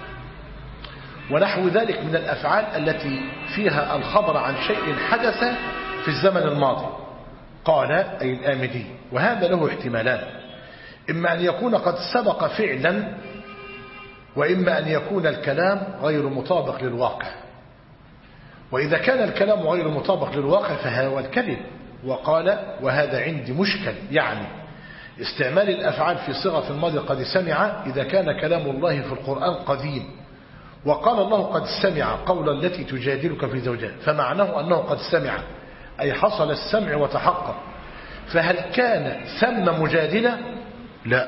ونحو ذلك من الأفعال التي فيها الخبر عن شيء حدث في الزمن الماضي. قال أي الآمدي. وهذا له احتمالان، إما أن يكون قد سبق فعلا، وإما أن يكون الكلام غير مطابق للواقع. وإذا كان الكلام غير مطابق للواقع فهو الكذب. وقال وهذا عندي مشكل، يعني استعمال الأفعال في صيغة الماضي قد سمع إذا كان كلام الله في القرآن قديم، وقال الله قد سمع قول التي تجادلك في زوجها، فمعناه أنه قد سمع أي حصل السمع وتحقق. فهل كان ثم مجادلة؟ لا،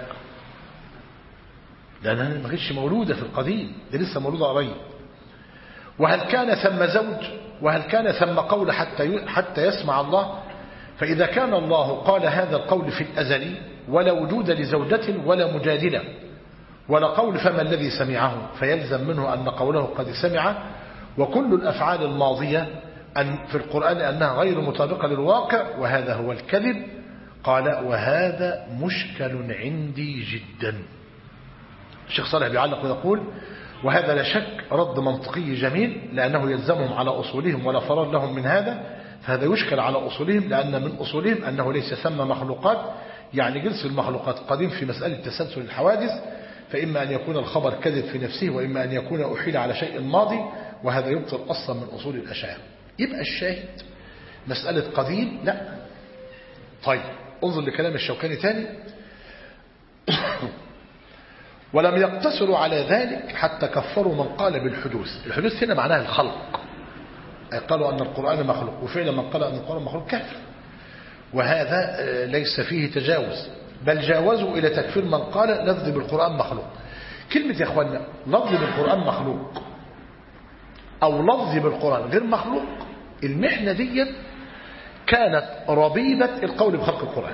لأنها ما كانتش مولودة في القديم، دي لسه مولودة قريب. وهل كان ثم زوج؟ وهل كان ثم قول حتى يسمع الله؟ فإذا كان الله قال هذا القول في الأزل ولا وجود لزوجة ولا مجادلة ولا قول، فما الذي سمعه؟ فيلزم منه أن قوله قد سمع. وكل الأفعال الماضية في القرآن أنها غير مطابقة للواقع، وهذا هو الكذب. قال وهذا مشكل عندي جدا. الشيخ صالح بيعلق ويقول وهذا لا شك رد منطقي جميل، لأنه يلزمهم على أصولهم ولا فرار لهم من هذا، فهذا يشكل على أصولهم، لأن من أصولهم أنه ليس ثم مخلوقات، يعني جنس المخلوقات قديم في مسألة تسلسل الحوادث، فإما أن يكون الخبر كذب في نفسه، وإما أن يكون أحيل على شيء ماضي، وهذا يبطل أصلا من أصول الأشاعرة. يبقى الشاهد مسألة قديم لا. طيب انظر لكلام الشوكاني تاني. ولم يقتصروا على ذلك حتى كفروا من قال بالحدوث. الحدوث هنا معناها الخلق، أي قالوا أن القرآن مخلوق، وفعلا من قال أن القرآن مخلوق كافر، وهذا ليس فيه تجاوز، بل جاوزوا إلى تكفير من قال لفظ بالقرآن مخلوق. كلمة يا أخوانا لفظ بالقرآن مخلوق أو لفظ بالقرآن غير مخلوق، المحنة دي كانت ربيبة القول بخلق القرآن،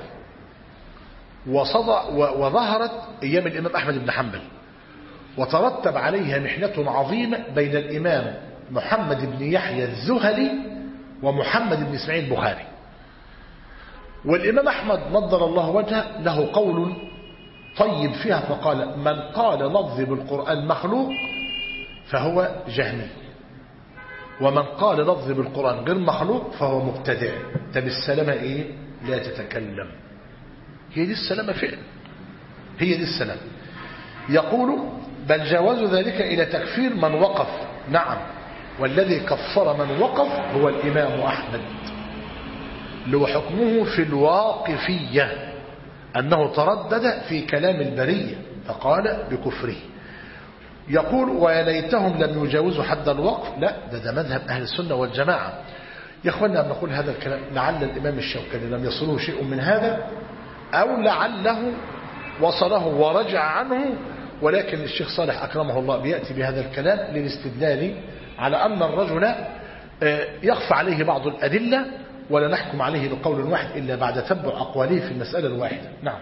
وظهرت أيام الإمام أحمد بن حنبل، وترتب عليها محنة عظيمة بين الإمام محمد بن يحيى الزهلي ومحمد بن إسماعيل البخاري. والإمام أحمد نضر الله وجهه له قول طيب فيها، فقال من قال لفظ بالقرآن مخلوق فهو جهمي، ومن قال لفظ بالقرآن غير مخلوق فهو مبتدع. طب السلامة إيه؟ لا تتكلم. هي دي السلامة فعلا، هي دي السلامة. يقول بل جاوزوا ذلك إلى تكفير من وقف. نعم، والذي كفر من وقف هو الإمام أحمد، لو حكمه في الواقفية أنه تردد في كلام البرية فقال بكفره. يقول ويا ليتهم لم يجاوزوا حد الوقف. لا، ده مذهب أهل السنة والجماعة. يا أخوانا نقول هذا الكلام لعل الإمام الشوكاني لم يصله شيء من هذا، أو لعله وصله ورجع عنه، ولكن الشيخ صالح أكرمه الله بيأتي بهذا الكلام للاستدلال على أن الرجل يخفى عليه بعض الأدلة، ولا نحكم عليه بقول واحد إلا بعد تبع أقواله في المسألة الواحدة. نعم.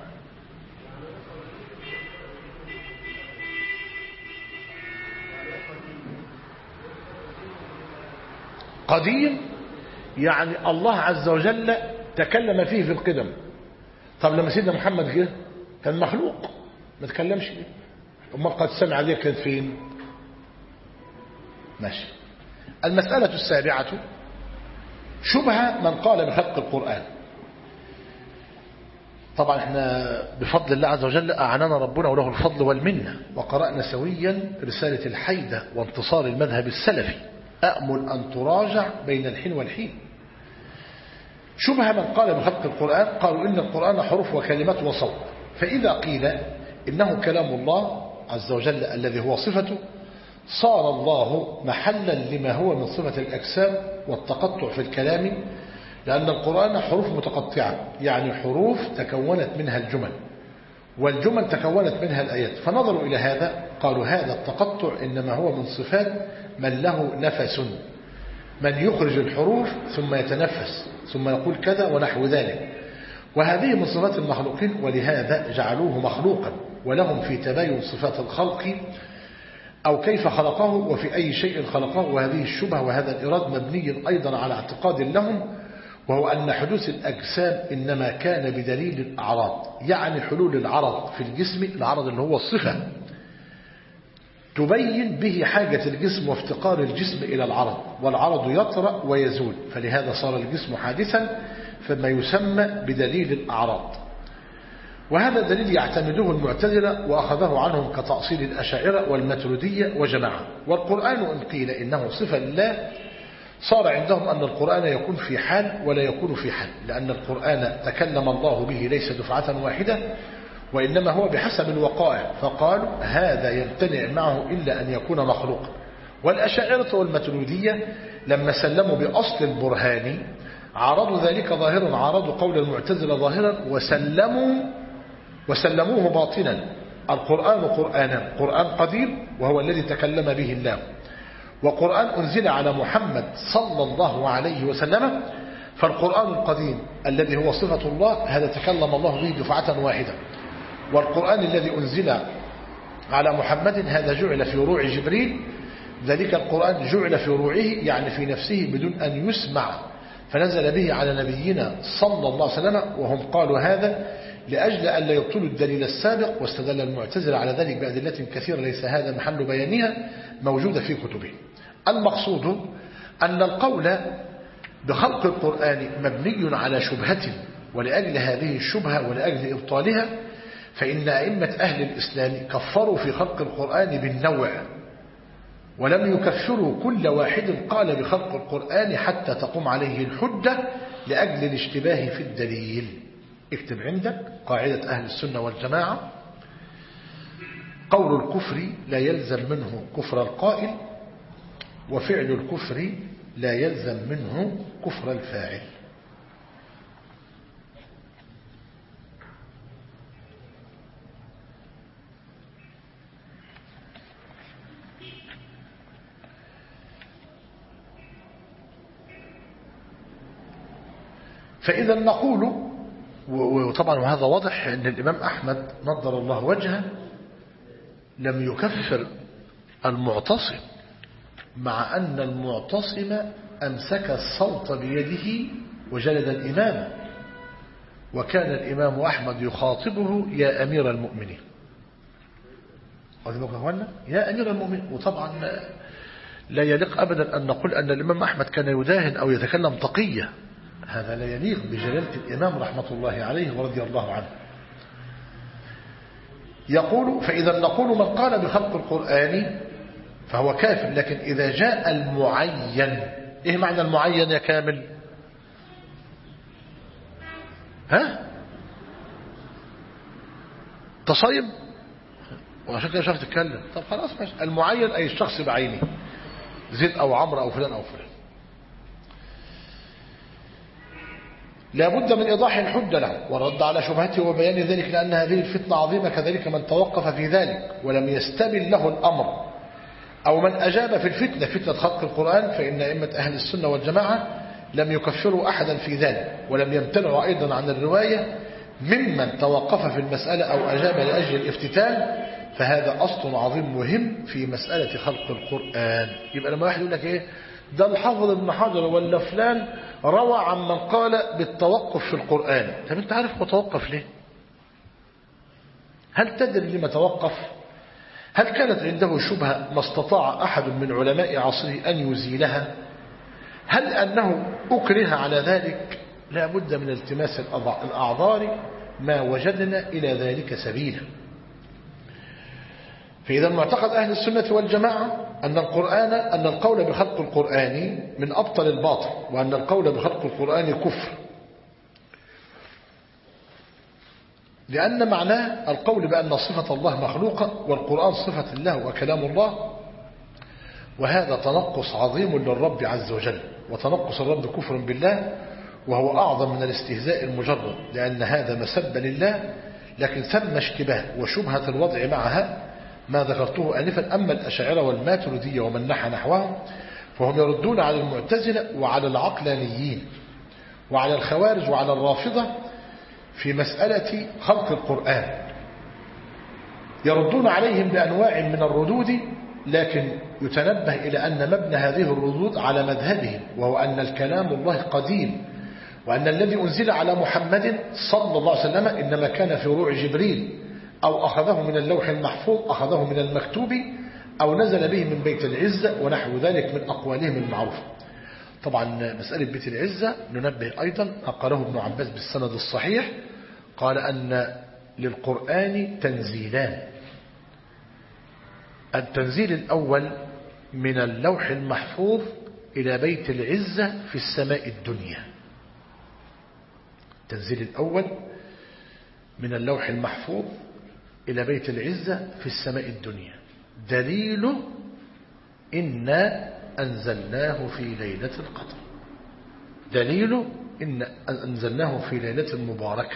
قديم يعني الله عز وجل تكلم فيه في القدم. طب لما سيدنا محمد جه كان مخلوق ما تكلمش ليه؟ أمال قد سمع عليه كان فين؟ ماشي. المسألة السابعة شبهة من قال بخلق القرآن. طبعا احنا بفضل الله عز وجل أعنانا ربنا وله الفضل والمنة، وقرأنا سويا رسالة الحيدة وانتصار المذهب السلفي، أأمل أن تراجع بين الحين والحين. شبهة من قال بخلق القرآن، قالوا إن القرآن حروف وكلمات وصوت، فإذا قيل إنه كلام الله عز وجل الذي هو صفته، صار الله محلا لما هو من صفة الأجسام والتقطع في الكلام، لأن القرآن حروف متقطعة، يعني حروف تكونت منها الجمل، والجمل تكونت منها الآيات. فنظروا إلى هذا قالوا هذا التقطع إنما هو من صفات من له نفس، من يخرج الحروف ثم يتنفس ثم يقول كذا ونحو ذلك، وهذه من صفات المخلوقين، ولهذا جعلوه مخلوقا، ولهم في تباين صفات الخلق أو كيف خلقه وفي أي شيء خلقه. وهذه الشبهة وهذا الإراد مبني أيضا على اعتقاد لهم، وهو أن حدوث الأجسام إنما كان بدليل الأعراض، يعني حلول العرض في الجسم، العرض اللي هو الصفة تبين به حاجة الجسم وافتقار الجسم إلى العرض، والعرض يطرأ ويزول، فلهذا صار الجسم حادثا فما يسمى بدليل الأعراض. وهذا دليل يعتمده المعتزلة وأخذه عنهم كتأصيل الأشاعرة والماتريدية وجماعة. والقرآن إن قيل إنه صفة لله صار عندهم أن القرآن يكون في حال ولا يكون في حال، لأن القرآن تكلم الله به ليس دفعة واحدة وإنما هو بحسب الوقائع، فقالوا هذا يمتنع معه إلا أن يكون مخلوقا. والأشاعرة والماتريدية لما سلموا بأصل البرهان عارضوا ذلك ظاهرا، عارضوا قول المعتزلة ظاهرا وسلموه باطنا. القرآن قرآنان، قرآن قديم وهو الذي تكلم به الله، وقرآن أنزل على محمد صلى الله عليه وسلم. فالقرآن القديم الذي هو صفة الله هذا تكلم الله به دفعة واحدة، والقرآن الذي أنزل على محمد هذا جعل في روع جبريل، ذلك القرآن جعل في روعه يعني في نفسه بدون أن يسمع، فنزل به على نبينا صلى الله عليه وسلم. وهم قالوا هذا لأجل أن لا يبطلوا الدليل السابق، واستدل المعتزلة على ذلك بأدلة كثيرة ليس هذا محل بيانها موجودة في كتبه. المقصود أن القول بخلق القرآن مبني على شبهة، ولأجل هذه الشبهة ولأجل إبطالها فإن أئمة أهل الإسلام كفروا في خلق القرآن بالنوع، ولم يكفروا كل واحد قال بخلق القرآن حتى تقوم عليه الحجة لأجل الاشتباه في الدليل. اكتب عندك قاعدة أهل السنة والجماعة: قول الكفر لا يلزم منه كفر القائل، وفعل الكفر لا يلزم منه كفر الفاعل. فإذا نقول، وطبعا وهذا واضح أن الإمام أحمد نضر الله وجهه لم يكفر المعتصم، مع أن المعتصم أمسك الصوت بيده وجلد الإمام، وكان الإمام أحمد يخاطبه يا أمير المؤمنين. يا أمير المؤمنين. وطبعا لا يليق أبدا أن نقول أن الإمام أحمد كان يداهن أو يتكلم تقية، هذا لا يليق بجلالة الإمام رحمة الله عليه ورضي الله عنه. يقول: فإذا نقول من قال بخلق القرآن فهو كافر، لكن إذا جاء المعين. إيه معنى المعين يا كامل؟ تصيب وعشان كده شخص تتكلم. طب خلاص ماشي. المعين أي الشخص بعينه، زيد أو عمرو أو فلان أو فلان. لابد من إيضاح الحجة له والرد على شبهته وبيان ذلك، لأن هذه الفتنة عظيمة، كذلك من توقف في ذلك ولم يستبن له الأمر أو من أجاب في الفتنة، فتنة خلق القرآن، فإن أئمة أهل السنة والجماعة لم يكفروا أحدا في ذلك، ولم يمتنعوا أيضا عن الرواية ممن توقف في المسألة أو أجاب لأجل الافتتان. فهذا أصل عظيم مهم في مسألة خلق القرآن. يبقى لما واحد يقول لك إيه ده الحافظ ابن حجر ولا فلان روى عن من قال بالتوقف في القرآن، طب أنت عارف متوقف ليه؟ هل تدري لما توقف؟ هل كانت عنده شبهة ما استطاع أحد من علماء عصره أن يزيلها؟ هل أنه أكره على ذلك؟ لا بد من التماس الأعذار ما وجدنا إلى ذلك سبيلا. فإذا معتقد أهل السنة والجماعة أن القول بخلق القرآن من أبطل الباطل، وأن القول بخلق القرآن كفر، لأن معناه القول بأن صفة الله مخلوقة والقرآن صفة الله وكلام الله، وهذا تنقص عظيم للرب عز وجل، وتنقص الرب كفر بالله، وهو أعظم من الاستهزاء المجرد، لأن هذا مسبة لله، لكن ثم اشتباه وشبهة الوضع معها ما ذكرته آنفا. أما الأشاعرة والماتريدية ومن نحى نحوهم فهم يردون على المعتزلة وعلى العقلانيين وعلى الخوارج وعلى الرافضة في مسألة خلق القرآن، يردون عليهم بأنواع من الردود، لكن يتنبه إلى أن مبنى هذه الردود على مذهبهم، وهو أن الكلام الله قديم، وأن الذي أنزل على محمد صلى الله عليه وسلم إنما كان في روع جبريل، أو أخذه من اللوح المحفوظ، أخذه من المكتوب، أو نزل به من بيت العزة ونحو ذلك من أقوالهم المعروفة. طبعا مسألة بيت العزة ننبه أيضا قاله ابن عباس بالسند الصحيح، قال أن للقرآن تنزيلان: التنزيل الأول من اللوح المحفوظ إلى بيت العزة في السماء الدنيا. التنزيل الأول من اللوح المحفوظ إلى بيت العزة في السماء الدنيا، دليل إنا أنزلناه في ليلة القدر، دليل إن أنزلناه في ليلة مباركة.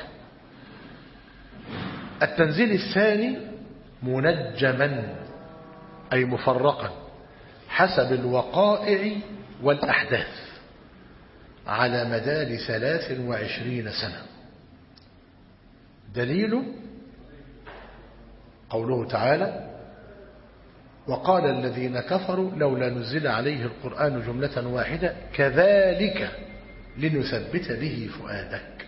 التنزيل الثاني منجما أي مفرقا حسب الوقائع والأحداث على مدار 23 سنة، دليل قوله تعالى: وقال الذين كفروا لولا نزل عليه القرآن جملة واحدة كذلك لنثبت به فؤادك.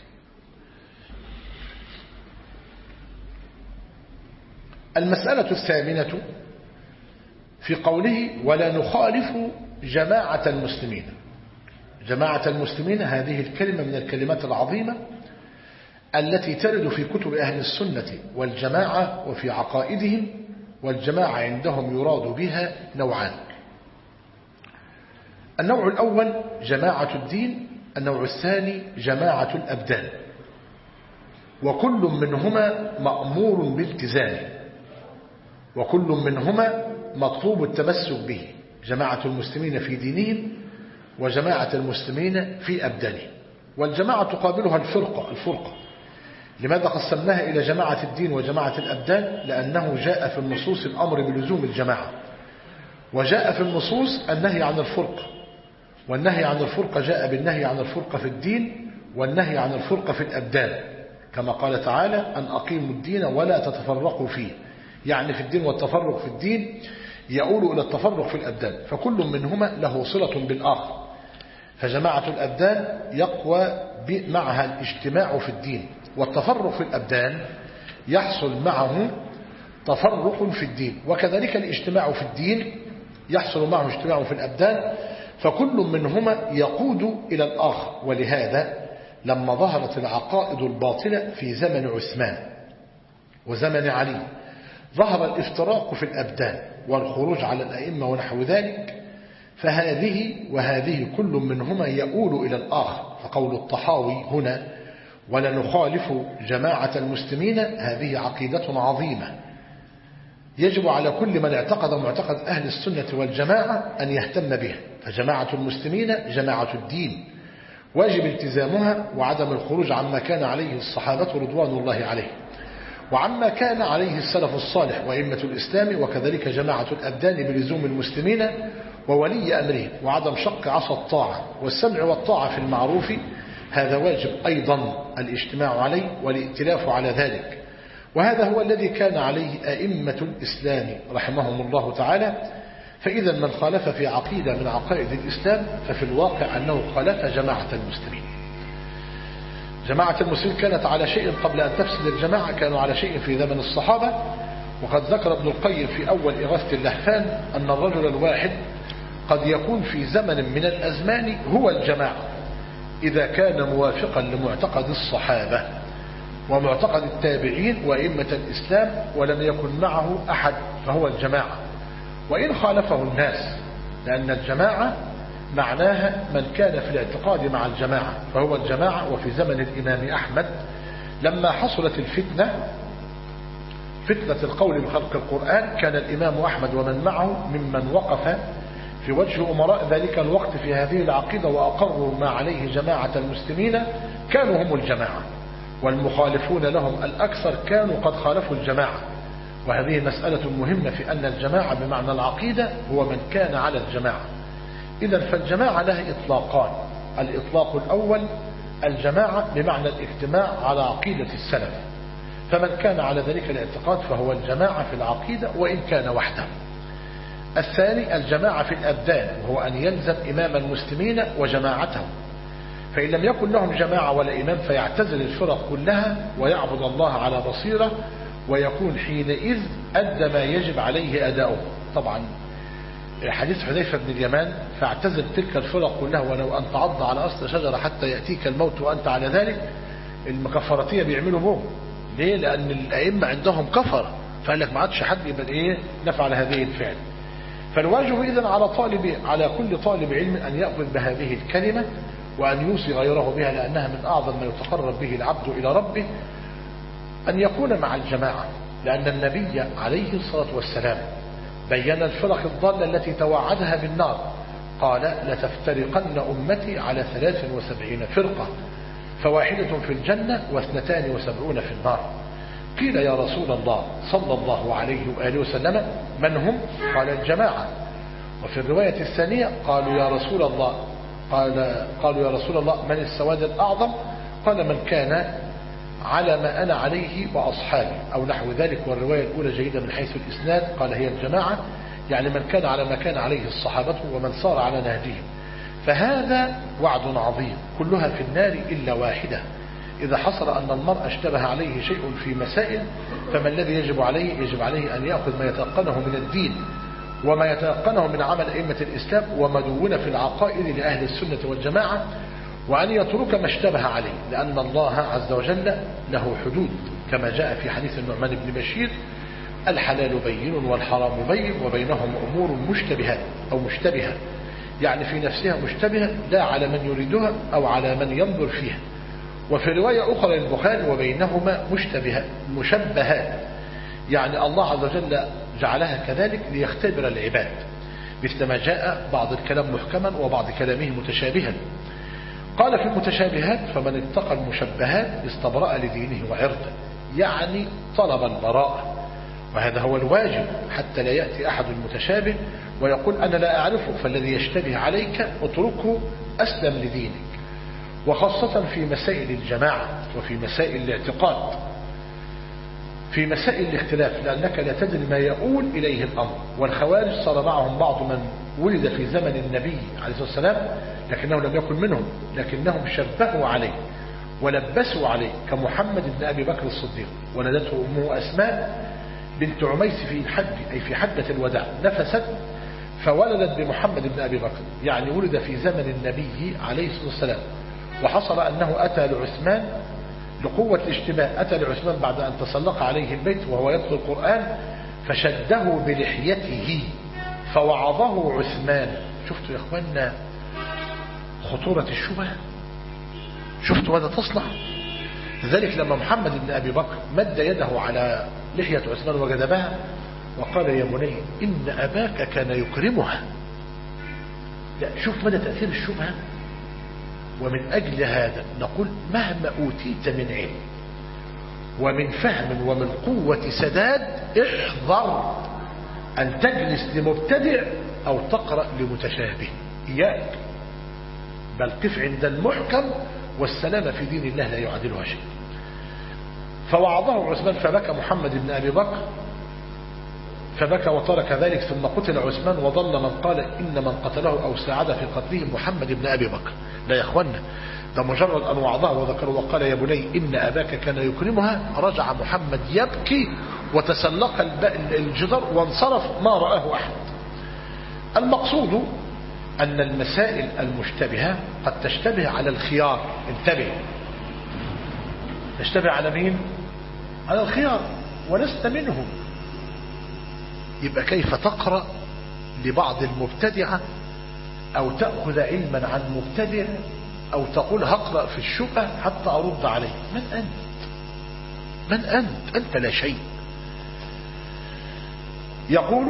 المسألة الثامنة في قوله: ولا نخالف جماعة المسلمين. جماعة المسلمين هذه الكلمة من الكلمات العظيمة التي ترد في كتب أهل السنة والجماعة وفي عقائدهم، والجماعة عندهم يراد بها نوعان: النوع الأول جماعة الدين، النوع الثاني جماعة الأبدان، وكل منهما مأمور بالتزامه، وكل منهما مطلوب التمسك به، جماعة المسلمين في دينهم وجماعة المسلمين في أبدانهم. والجماعة تقابلها الفرقة. لماذا قسمناها إلى جماعة الدين وجماعة الأبدان؟ لأنه جاء في النصوص الأمر بلزوم الجماعة، وجاء في النصوص النهي عن الفرقة، والنهي عن الفرقة جاء بالنهي عن الفرقة في الدين والنهي عن الفرقة في الأبدان، كما قال تعالى: أن أقيموا الدين ولا تتفرقوا فيه، يعني في الدين، والتفرق في الدين يؤول إلى التفرق في الأبدان، فكل منهما له صلة بالآخر. فجماعة الأبدان يقوى معها الاجتماع في الدين، والتفرق في الأبدان يحصل معه تفرق في الدين، وكذلك الاجتماع في الدين يحصل معه اجتماع في الأبدان، فكل منهما يقود إلى الآخر. ولهذا لما ظهرت العقائد الباطلة في زمن عثمان وزمن علي ظهر الافتراق في الأبدان والخروج على الأئمة ونحو ذلك، فهذه وهذه كل منهما يؤول إلى الآخر. فقول الطحاوي هنا: ولا نخالف جماعة المسلمين، هذه عقيدة عظيمة يجب على كل من اعتقد معتقد أهل السنة والجماعة أن يهتم بها. فجماعة المسلمين جماعة الدين، واجب التزامها وعدم الخروج عما كان عليه الصحابة رضوان الله عليه، وعما كان عليه السلف الصالح وأئمة الإسلام، وكذلك جماعة الأبدان بلزوم المسلمين وولي أمرهم، وعدم شق عصا الطاعة والسمع والطاعة في المعروف، هذا واجب أيضا الاجتماع عليه والائتلاف على ذلك. وهذا هو الذي كان عليه أئمة الإسلام رحمهم الله تعالى. فإذا من خالف في عقيدة من عقائد الإسلام ففي الواقع أنه خالف جماعة المسلمين. جماعة المسلمين كانت على شيء قبل أن تفسد الجماعة، كانوا على شيء في زمن الصحابة. وقد ذكر ابن القيم في أول إغاثة اللهفان أن الرجل الواحد قد يكون في زمن من الأزمان هو الجماعة إذا كان موافقا لمعتقد الصحابة ومعتقد التابعين وأئمة الإسلام، ولم يكن معه أحد فهو الجماعة، وإن خالفه الناس، لأن الجماعة معناها من كان في الاعتقاد مع الجماعة فهو الجماعة. وفي زمن الإمام أحمد لما حصلت الفتنة، فتنة القول بخلق القرآن، كان الإمام أحمد ومن معه ممن وقف في وجه أمراء ذلك الوقت في هذه العقيدة وأقروا ما عليه جماعة المسلمين، كانوا هم الجماعة، والمخالفون لهم الأكثر كانوا قد خالفوا الجماعة. وهذه مسألة مهمة في أن الجماعة بمعنى العقيدة هو من كان على الجماعة. إذن فالجماعة لها إطلاقان: الإطلاق الأول الجماعة بمعنى الاجتماع على عقيدة السلف، فمن كان على ذلك الاعتقاد فهو الجماعة في العقيدة وإن كان وحده. الثاني الجماعة في الأبدان، وهو أن يلزم إمام المسلمين وجماعتهم، فإن لم يكن لهم جماعة ولا إمام فيعتزل الفرق كلها ويعبد الله على بصيرة، ويكون حينئذ أدى ما يجب عليه أداؤه. طبعا حديث حذيفة بن اليمان فاعتزل تلك الفرق كلها ولو أن تعض على أصل شجرة حتى يأتيك الموت وأنت على ذلك. المكفراتية بيعملوا بهم ليه؟ لأن الأئمة عندهم كفر، فقال لك ما عادش حد يبقى إيه نفعل هذه الفعل. فالواجب إذن على كل طالب علم أن يأخذ بهذه الكلمة وأن يوصي غيره بها، لأنها من أعظم ما يتقرب به العبد إلى ربه، أن يكون مع الجماعة، لأن النبي عليه الصلاة والسلام بين الفرق الضالة التي توعدها بالنار، قال لتفترقن أمتي على 73 فرقة، فواحدة في الجنة و72 في النار. قيل يا رسول الله صلى الله عليه وآله وسلم من هم؟ قال الجماعة. وفي الرواية الثانية قالوا يا رسول الله من السواد الأعظم؟ قال من كان على ما أنا عليه وأصحابي أو نحو ذلك. والرواية الأولى جيدة من حيث الإسناد، قال هي الجماعة، يعني من كان على ما كان عليه الصحابة ومن صار على نهجهم. فهذا وعد عظيم، كلها في النار إلا واحدة. إذا حصل أن المرء اشتبه عليه شيء في مسائل، فما الذي يجب عليه؟ يجب عليه أن يأخذ ما يتيقنه من الدين وما يتيقنه من عمل أئمة الإسلام ومدونة في العقائد لأهل السنة والجماعة، وأن يترك ما اشتبه عليه، لأن الله عز وجل له حدود، كما جاء في حديث النعمان بن بشير الحلال بين والحرام بين وبينهم أمور مشتبهات أو مشتبهة، يعني في نفسها مشتبهة لا على من يريدها أو على من ينظر فيها. وفي رواية أخرى للبخاري وبينهما مشبهات، يعني الله عز وجل جعلها كذلك ليختبر العباد، مثل ما جاء بعض الكلام محكما وبعض كلامه متشابها. قال في المتشابهات فمن اتقى المشبهات استبرأ لدينه وعرضه، يعني طلب البراءة، وهذا هو الواجب حتى لا يأتي أحد المتشابه ويقول أنا لا أعرفه، فالذي يشتبه عليك اتركه أسلم لدينك. وخاصة في مسائل الجماعة وفي مسائل الاعتقاد، في مسائل الاختلاف، لأنك لا تدري ما يؤول إليه الأمر. والخوارج صار معهم بعض من ولد في زمن النبي عليه الصلاة والسلام لكنه لم يكن منهم، لكنهم شبهوا عليه ولبسوا عليه، كمحمد بن أبي بكر الصديق، ولدته أمه أسماء بنت عميس في الحج أي في حجة الوداع، نفست فولدت بمحمد بن أبي بكر، يعني ولد في زمن النبي عليه الصلاة والسلام. وحصل أنه أتى لعثمان لقوة الاشتباه، أتى لعثمان بعد أن تسلق عليه البيت وهو يتلو القرآن فشده بلحيته فوعظه عثمان. شفتوا يا أخوانا خطورة الشبهة؟ شفتوا ماذا تصنع؟ لذلك لما محمد بن أبي بكر مد يده على لحية عثمان وجذبها وقال يا بني إن أباك كان يكرمها. لا، شوف مدى تأثير الشبهة. ومن أجل هذا نقول مهما أوتيت من علم ومن فهم ومن قوة سداد احذر أن تجلس لمبتدع أو تقرأ لمتشابه، إياك، بل قف عند المحكم، والسلامة في دين الله لا يعادلها شيء. فوعظه عثمان فبكى محمد بن أبي بكر، فبكى وترك ذلك، ثم قتل عثمان وظل من قال إن من قتله أو ساعد في قتله محمد بن أبي بكر. لا يا أخوانا، ده مجرد أن وعظه وذكره وقال يا بني إن أباك كان يكرمها، رجع محمد يبكي وتسلق الجدار وانصرف، ما رآه أحد. المقصود أن المسائل المشتبهة قد تشتبه على الخيار، انتبه، تشتبه على مين؟ على الخيار ولست منهم. يبقى كيف تقرأ لبعض المبتدعة أو تأخذ علما عن مبتدع أو تقول هقرأ في الشبهة حتى أرد عليه؟ من أنت؟ من أنت؟ أنت لا شيء. يقول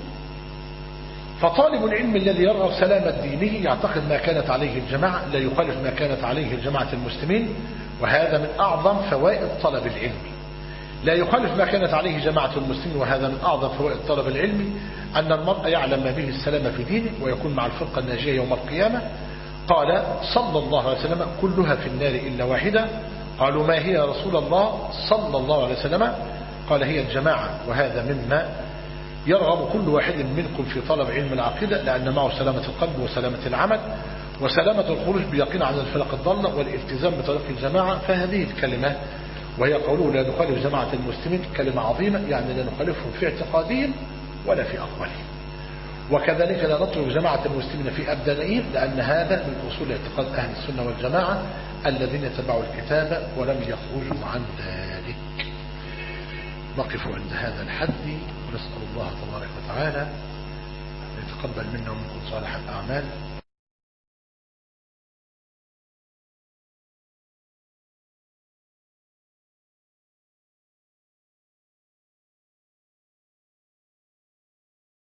فطالب العلم الذي يرغب سلامة دينه يعتقد ما كانت عليه الجماعة، لا يخالف ما كانت عليه الجماعة المسلمين، وهذا من أعظم فوائد طلب العلم. لا يخالف ما كانت عليه جماعة المسلمين، وهذا من أعظم فوائد طلب العلم، أن المرء يعلم ما به السلامة في دينه ويكون مع الفرقة الناجية يوم القيامة. قال صلى الله عليه وسلم كلها في النار إلا واحدة. قالوا ما هي يا رسول الله صلى الله عليه وسلم؟ قال هي الجماعة، وهذا مما يرغب كل واحد منكم في طلب علم العقيدة، لأن معه سلامة القلب وسلامة العمل. وسلامة الخروج بيقين عن الفرق الضالة والالتزام بطريق الجماعة. فهذه الكلمة وهي قوله لا نخالف جماعة المسلمين كلمة عظيمة، يعني لا نخالفهم في اعتقادهم ولا في أقوالهم، وكذلك لا نترك جماعة المسلمين في أبدانهم، لأن هذا من أصول اعتقاد أهل السنة والجماعة الذين تبعوا الكتاب ولم يخرجوا عن ذلك. نقف عند هذا الحد ونسأل الله تبارك وتعالى أن يتقبل منا ومنكم صالح الأعمال.